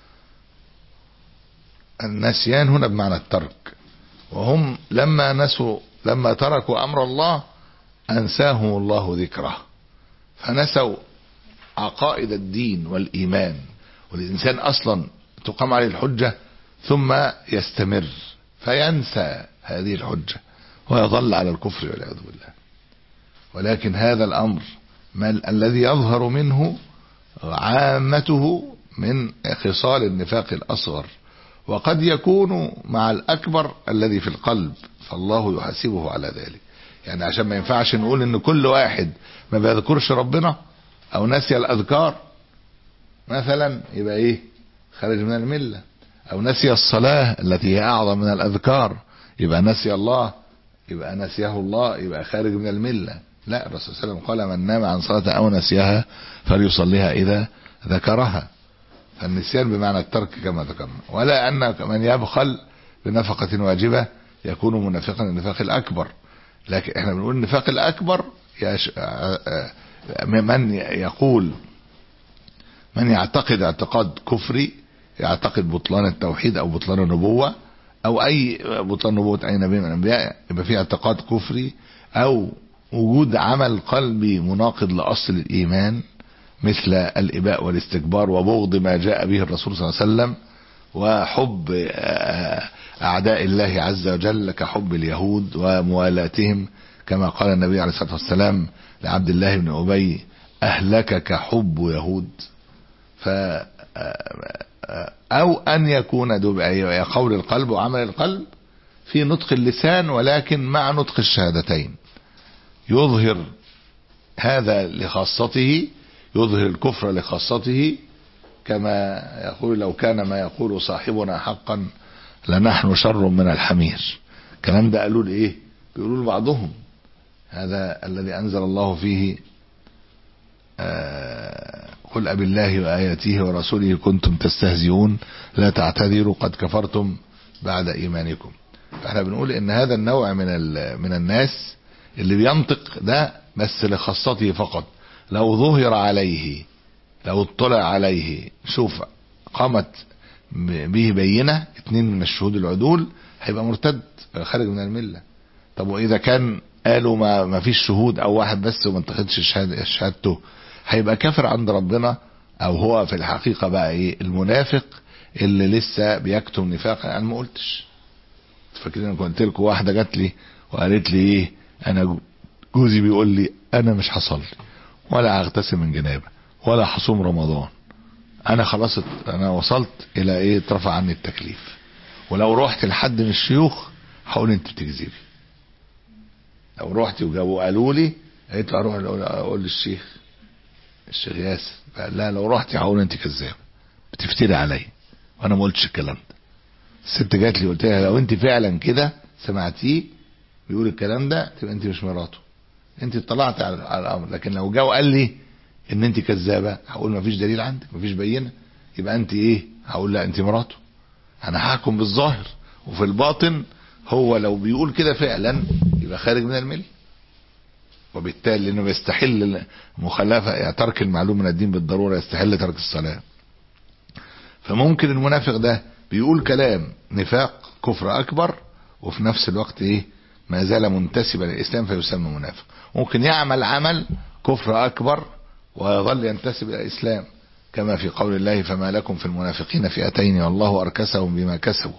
النسيان هنا بمعنى الترك، وهم لما نسوا لما تركوا امر الله انساهم الله ذكره، فنسوا عقائد الدين والايمان. والانسان اصلا تقام عليه الحجة ثم يستمر فينسى هذه الحجة ويظل على الكفر والعياذ بالله. ولكن هذا الامر ما الذي يظهر منه عامته من خصال النفاق الاصغر، وقد يكون مع الاكبر الذي في القلب، فالله يحاسبه على ذلك. يعني عشان ما ينفعش نقول ان كل واحد ما بيذكرش ربنا او نسي الاذكار مثلا يبقى ايه؟ خارج من الملة. او نسي الصلاة التي هي اعظم من الاذكار يبقى نسي الله، يبقى نسيه الله، يبقى خارج من الملة. لا، الرسول صلى الله عليه وسلم قال من نام عن صلاة او نسيها فليصليها اذا ذكرها. فالنسيان بمعنى الترك كما ذكرنا. ولا ان من يبخل بنفقة واجبة يكون منافقا النفاق الاكبر. لكن احنا بنقول النفاق الاكبر يش... من يقول من يعتقد اعتقاد كفري، يعتقد بطلان التوحيد او بطلان النبوة او اي بطلان نبوة اي نبي من الانبياء، يبقى في اعتقاد كفري او وجود عمل قلبي مناقض لاصل الايمان مثل الاباء والاستكبار وبغض ما جاء به الرسول صلى الله عليه وسلم وحب اعداء الله عز وجل كحب اليهود وموالاتهم، كما قال النبي عليه الصلاة والسلام لعبد الله بن أبي أهلكك حب يهود، ف أو أن يكون دب قول القلب وعمل القلب في نطق اللسان ولكن مع نطق الشهادتين، يظهر هذا لخاصته، يظهر الكفر لخاصته، كما يقول لو كان ما يقول صاحبنا حقا لنحن شر من الحمير. الكلام ده قالوا لإيه؟ بيقولوا لبعضهم، هذا الذي أنزل الله فيه آه قل أبي الله وآياته ورسوله كنتم تستهزئون لا تعتذروا قد كفرتم بعد إيمانكم. فاحنا بنقول إن هذا النوع من من الناس اللي بينطق ده بس لخاصته فقط، لو ظهر عليه، لو اطلع عليه، شوف قامت به بينة اتنين من الشهود العدول، هيبقى مرتد خارج من الملة. طب وإذا كان قالوا ما, ما فيش شهود أو واحد بس وما انتخدش شهادته، هيبقى كافر عند ربنا، أو هو في الحقيقة بقى إيه؟ المنافق اللي لسه بيكتم نفاقا. أنا ما قلتش، فاكرين كنت لكم واحدة جات لي وقالت لي إيه؟ أنا جوزي بيقول لي أنا مش هصلي ولا هغتسل من جنابة ولا هصوم رمضان، انا خلاص انا وصلت الى ايه؟ اترفع عني التكليف، ولو روحت لحد من الشيوخ هقول انت بتكذبي. لو روحت وجابوا قالوا لي قلت اروح اقول للشيخ الشيخ ياسر، لا لو روحتي هقول انت كذابه بتفتري عليا، وانا ما قلتش الكلام ده. الست جات لي قلت لها لو انت فعلا كده سمعتيه بيقول الكلام ده تبقى انت مش مراته، انت اطلعت على الامر. لكن لو جاء وقال لي ان انت كذابه هقول ما فيش دليل عندك، ما فيش بينه، يبقى انت ايه؟ هقول لا انت مراته. انا هحكم بالظاهر، وفي الباطن هو لو بيقول كده فعلا يبقى خارج من المله، وبالتالي لانه بيستحل مخالفه، يعني ترك المعلوم من الدين بالضروره يستحل ترك الصلاه. فممكن المنافق ده بيقول كلام نفاق كفر اكبر، وفي نفس الوقت ايه؟ ما زال منتسبا للاسلام فيسمى منافق. ممكن يعمل عمل كفر اكبر ويظل ينتسب الى الاسلام، كما في قول الله فما لكم في المنافقين فئتين والله اركسهم بما كسبوا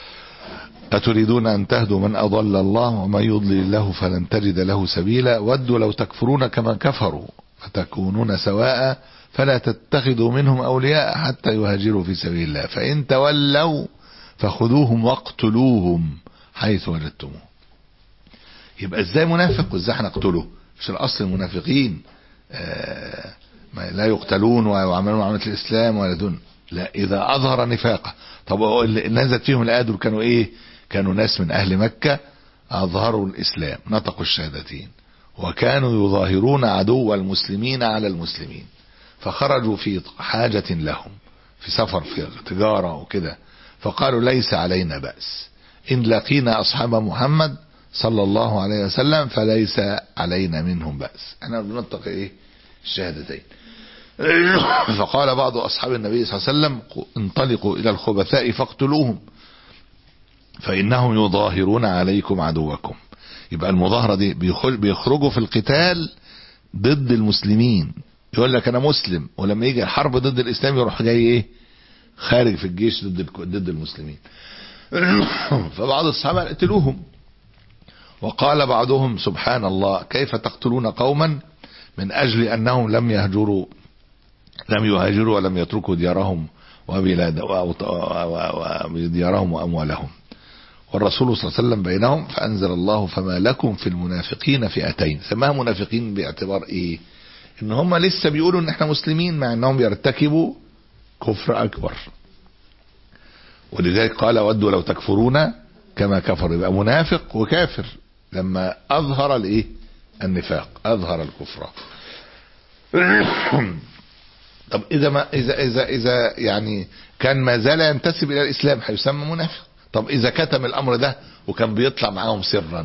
اتريدون ان تهدوا من اضل الله ومن يضلل الله فلن تجد له سبيلا ودوا لو تكفرون كما كفروا فتكونون سواء فلا تتخذوا منهم اولياء حتى يهاجروا في سبيل الله فان تولوا فخذوهم واقتلوهم حيث وجدتموه. يبقى ازاي منافق وازاي هنقتله؟ مش الاصل المنافقين آه لا يقتلون ويعملون معاملة الاسلام ولا دون، لا اذا اظهر نفاقه. طب اللي نزلت فيهم الايه دول كانوا ايه؟ كانوا ناس من اهل مكة اظهروا الاسلام، نطقوا الشهادتين، وكانوا يظاهرون عدو المسلمين على المسلمين، فخرجوا في حاجة لهم في سفر في تجارة وكده، فقالوا ليس علينا بأس إن لقينا أصحاب محمد صلى الله عليه وسلم فليس علينا منهم بأس، احنا بننطق ايه؟ الشهادتين. فقال بعض أصحاب النبي صلى الله عليه وسلم انطلقوا إلى الخبثاء فاقتلوهم فإنهم يظاهرون عليكم عدوكم. يبقى المظاهرة دي بيخرجوا في القتال ضد المسلمين، يقول لك أنا مسلم، ولما يجي الحرب ضد الإسلام يروح جاي إيه؟ خارج في الجيش ضد ضد المسلمين. فبعض الصحابة قتلوهم. وقال بعضهم سبحان الله كيف تقتلون قوما من أجل أنهم لم يهجروا لم يهاجروا ولم يتركوا ديارهم وبلاد وديارهم وأموالهم والرسول صلى الله عليه وسلم بينهم فأنزل الله فما لكم في المنافقين فئتين. سماها منافقين باعتبار إيه؟ إن هم لسه بيقولوا إن إحنا مسلمين مع إنهم بيرتكبوا كفر أكبر، ولذلك قال ودوا لو تكفرون كما كفروا. يبقى منافق وكافر لما أظهر الإيه؟ النفاق، أظهر الكفر. طب إذا ما إذا إذا إذا يعني كان ما زال ينتسب إلى الإسلام هيسمى منافق. طب إذا كتم الأمر ده وكان بيطلع معاهم سرا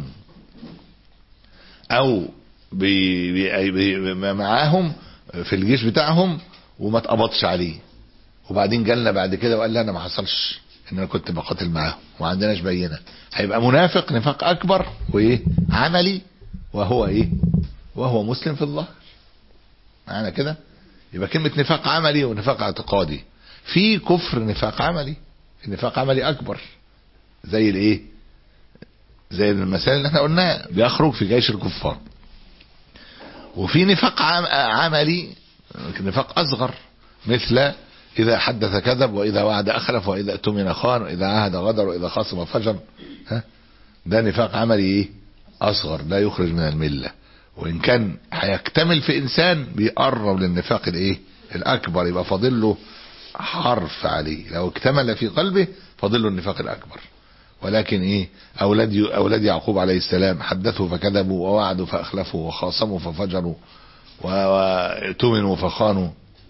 أو بي بي بي معاهم في الجيش بتاعهم وما اتقبضش عليه، وبعدين جالنا بعد كده وقال لي أنا ما حصلش إن أنا كنت بقاتل معاهم وما عندناش بينة، هيبقى منافق نفاق أكبر وإيه؟ عملي، وهو إيه؟ وهو مسلم في الظاهر. معنا كده؟ يبقى كلمة نفاق عملي ونفاق اعتقادي. في كفر نفاق عملي، في نفاق عملي أكبر زي الإيه؟ زي المثال اللي احنا قلناه، بيخرج في جيش الكفار. وفي نفاق عملي نفاق أصغر، مثل إذا حدث كذب، وإذا وعد أخلف، وإذا اؤتمن خان، وإذا عاهد غدر، وإذا خاصم فجر. ها ده نفاق عملي إيه؟ أصغر، لا يخرج من الملة. وإن كان هيكتمل في إنسان بيقرب للنفاق الإيه؟ الأكبر، يبقى فاضل له حرف عليه. لو اكتمل في قلبه فاضل له النفاق الأكبر. ولكن إيه؟ أولاد أولاد يعقوب عليه السلام حدثوا فكذبوا، ووعدوا فأخلفوا، وخاصموا ففجروا، واؤتمنوا فخانوا.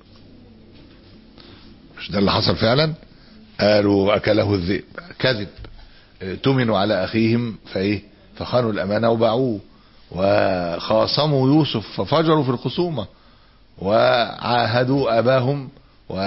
مش ده اللي حصل فعلا؟ قالوا أكله الذئب، كذب. اؤتمنوا على أخيهم فإيه؟ فخانوا الأمانة وباعوه. وخاصموا يوسف ففجروا في الخصومة. وعاهدوا أباهم، و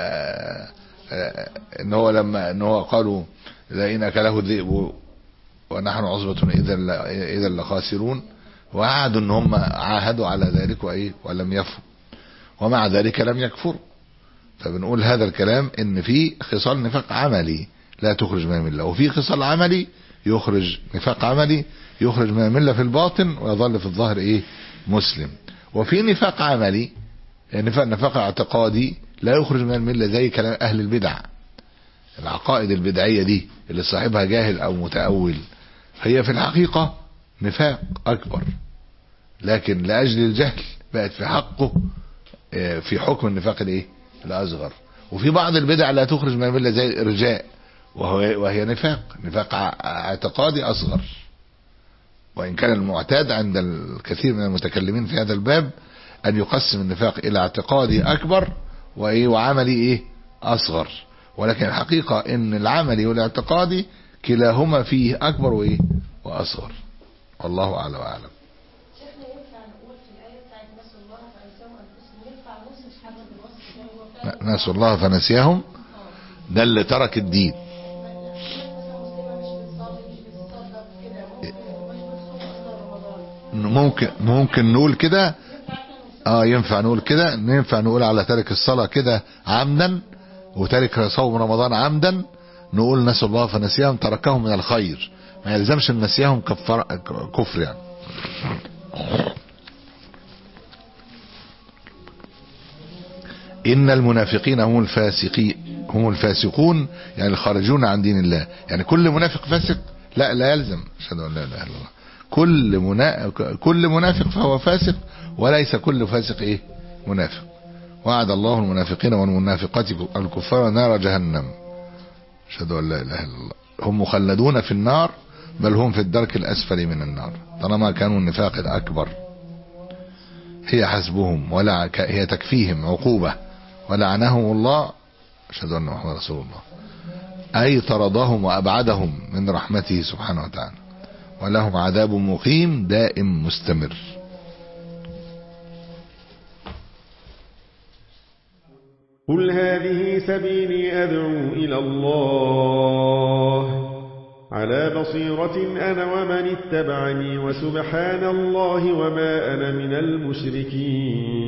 إن هو لما إن هو قالوا لئن أكله الذئب ونحن عصبة إذا إذا لخاسرون. وعادوا إن هم عاهدوا على ذلك وإيه؟ ولم يفوا، ومع ذلك لم يكفروا. فبنقول هذا الكلام إن في خصال نفاق عملي لا تخرج من الملة، وفي خصال عملي يخرج نفاق عملي يخرج من الملة في الباطن، ويظل في الظاهر إيه؟ مسلم. وفي نفاق عملي نفاق نفاق اعتقادي لا يخرج من الملة، زي كلام أهل البدع. العقائد البدعية دي اللي صاحبها جاهل أو متأول، هي في الحقيقة نفاق أكبر، لكن لأجل الجهل بقت في حقه في حكم النفاق الإيه؟ الأصغر. وفي بعض البدع لا تخرج من الملة زي الإرجاء، وهي نفاق نفاق اعتقادي أصغر. وإن كان المعتاد عند الكثير من المتكلمين في هذا الباب أن يقسم النفاق إلى اعتقادي أكبر وإيه؟ وعملي إيه؟ أصغر. ولكن الحقيقة إن العملي والاعتقادي كلاهما فيه أكبر وإيه؟ وأصغر. والله أعلم وأعلم. شيخنا ينفع نقول في الآية بتاعت نسوا الله فنسيهم أنفسهم، ينفع نوصف حاجة بالوصف ده هو فعلا نسوا الله فنسيهم؟ ده اللي ترك الدين. ممكن ممكن نقول كده. اه ينفع نقول كده، ينفع نقول على تارك الصلاة كده عمدا، وتارك صوم رمضان عمدا، نقول نسوا الله فنسيهم تركهم من الخير، ما يلزمش ان نسيهم كفر كفر يعني. ان المنافقين هم الفاسقين هم الفاسقون يعني الخارجون عن دين الله. يعني كل منافق فاسق؟ لا، لا يلزم. اشهد ان لا اله الا الله. كل منا... كل منافق فهو فاسق، وليس كل فاسق ايه؟ منافق. وعد الله المنافقين والمنافقات الكفار نار جهنم. اشهد ان لا اله الا الله. هم مخلدون في النار، بل هم في الدرك الاسفل من النار، طالما كانوا النفاق الاكبر. هي حسبهم ولا هي تكفيهم عقوبة، ولعنهم الله. اشهد ان محمد رسول الله. اي طردهم وابعدهم من رحمته سبحانه وتعالى، ولهم عذاب مقيم دائم مستمر. قل هذه سبيلي أدعو إلى الله على بصيرة أنا ومن اتبعني، وسبحان الله وما أنا من المشركين.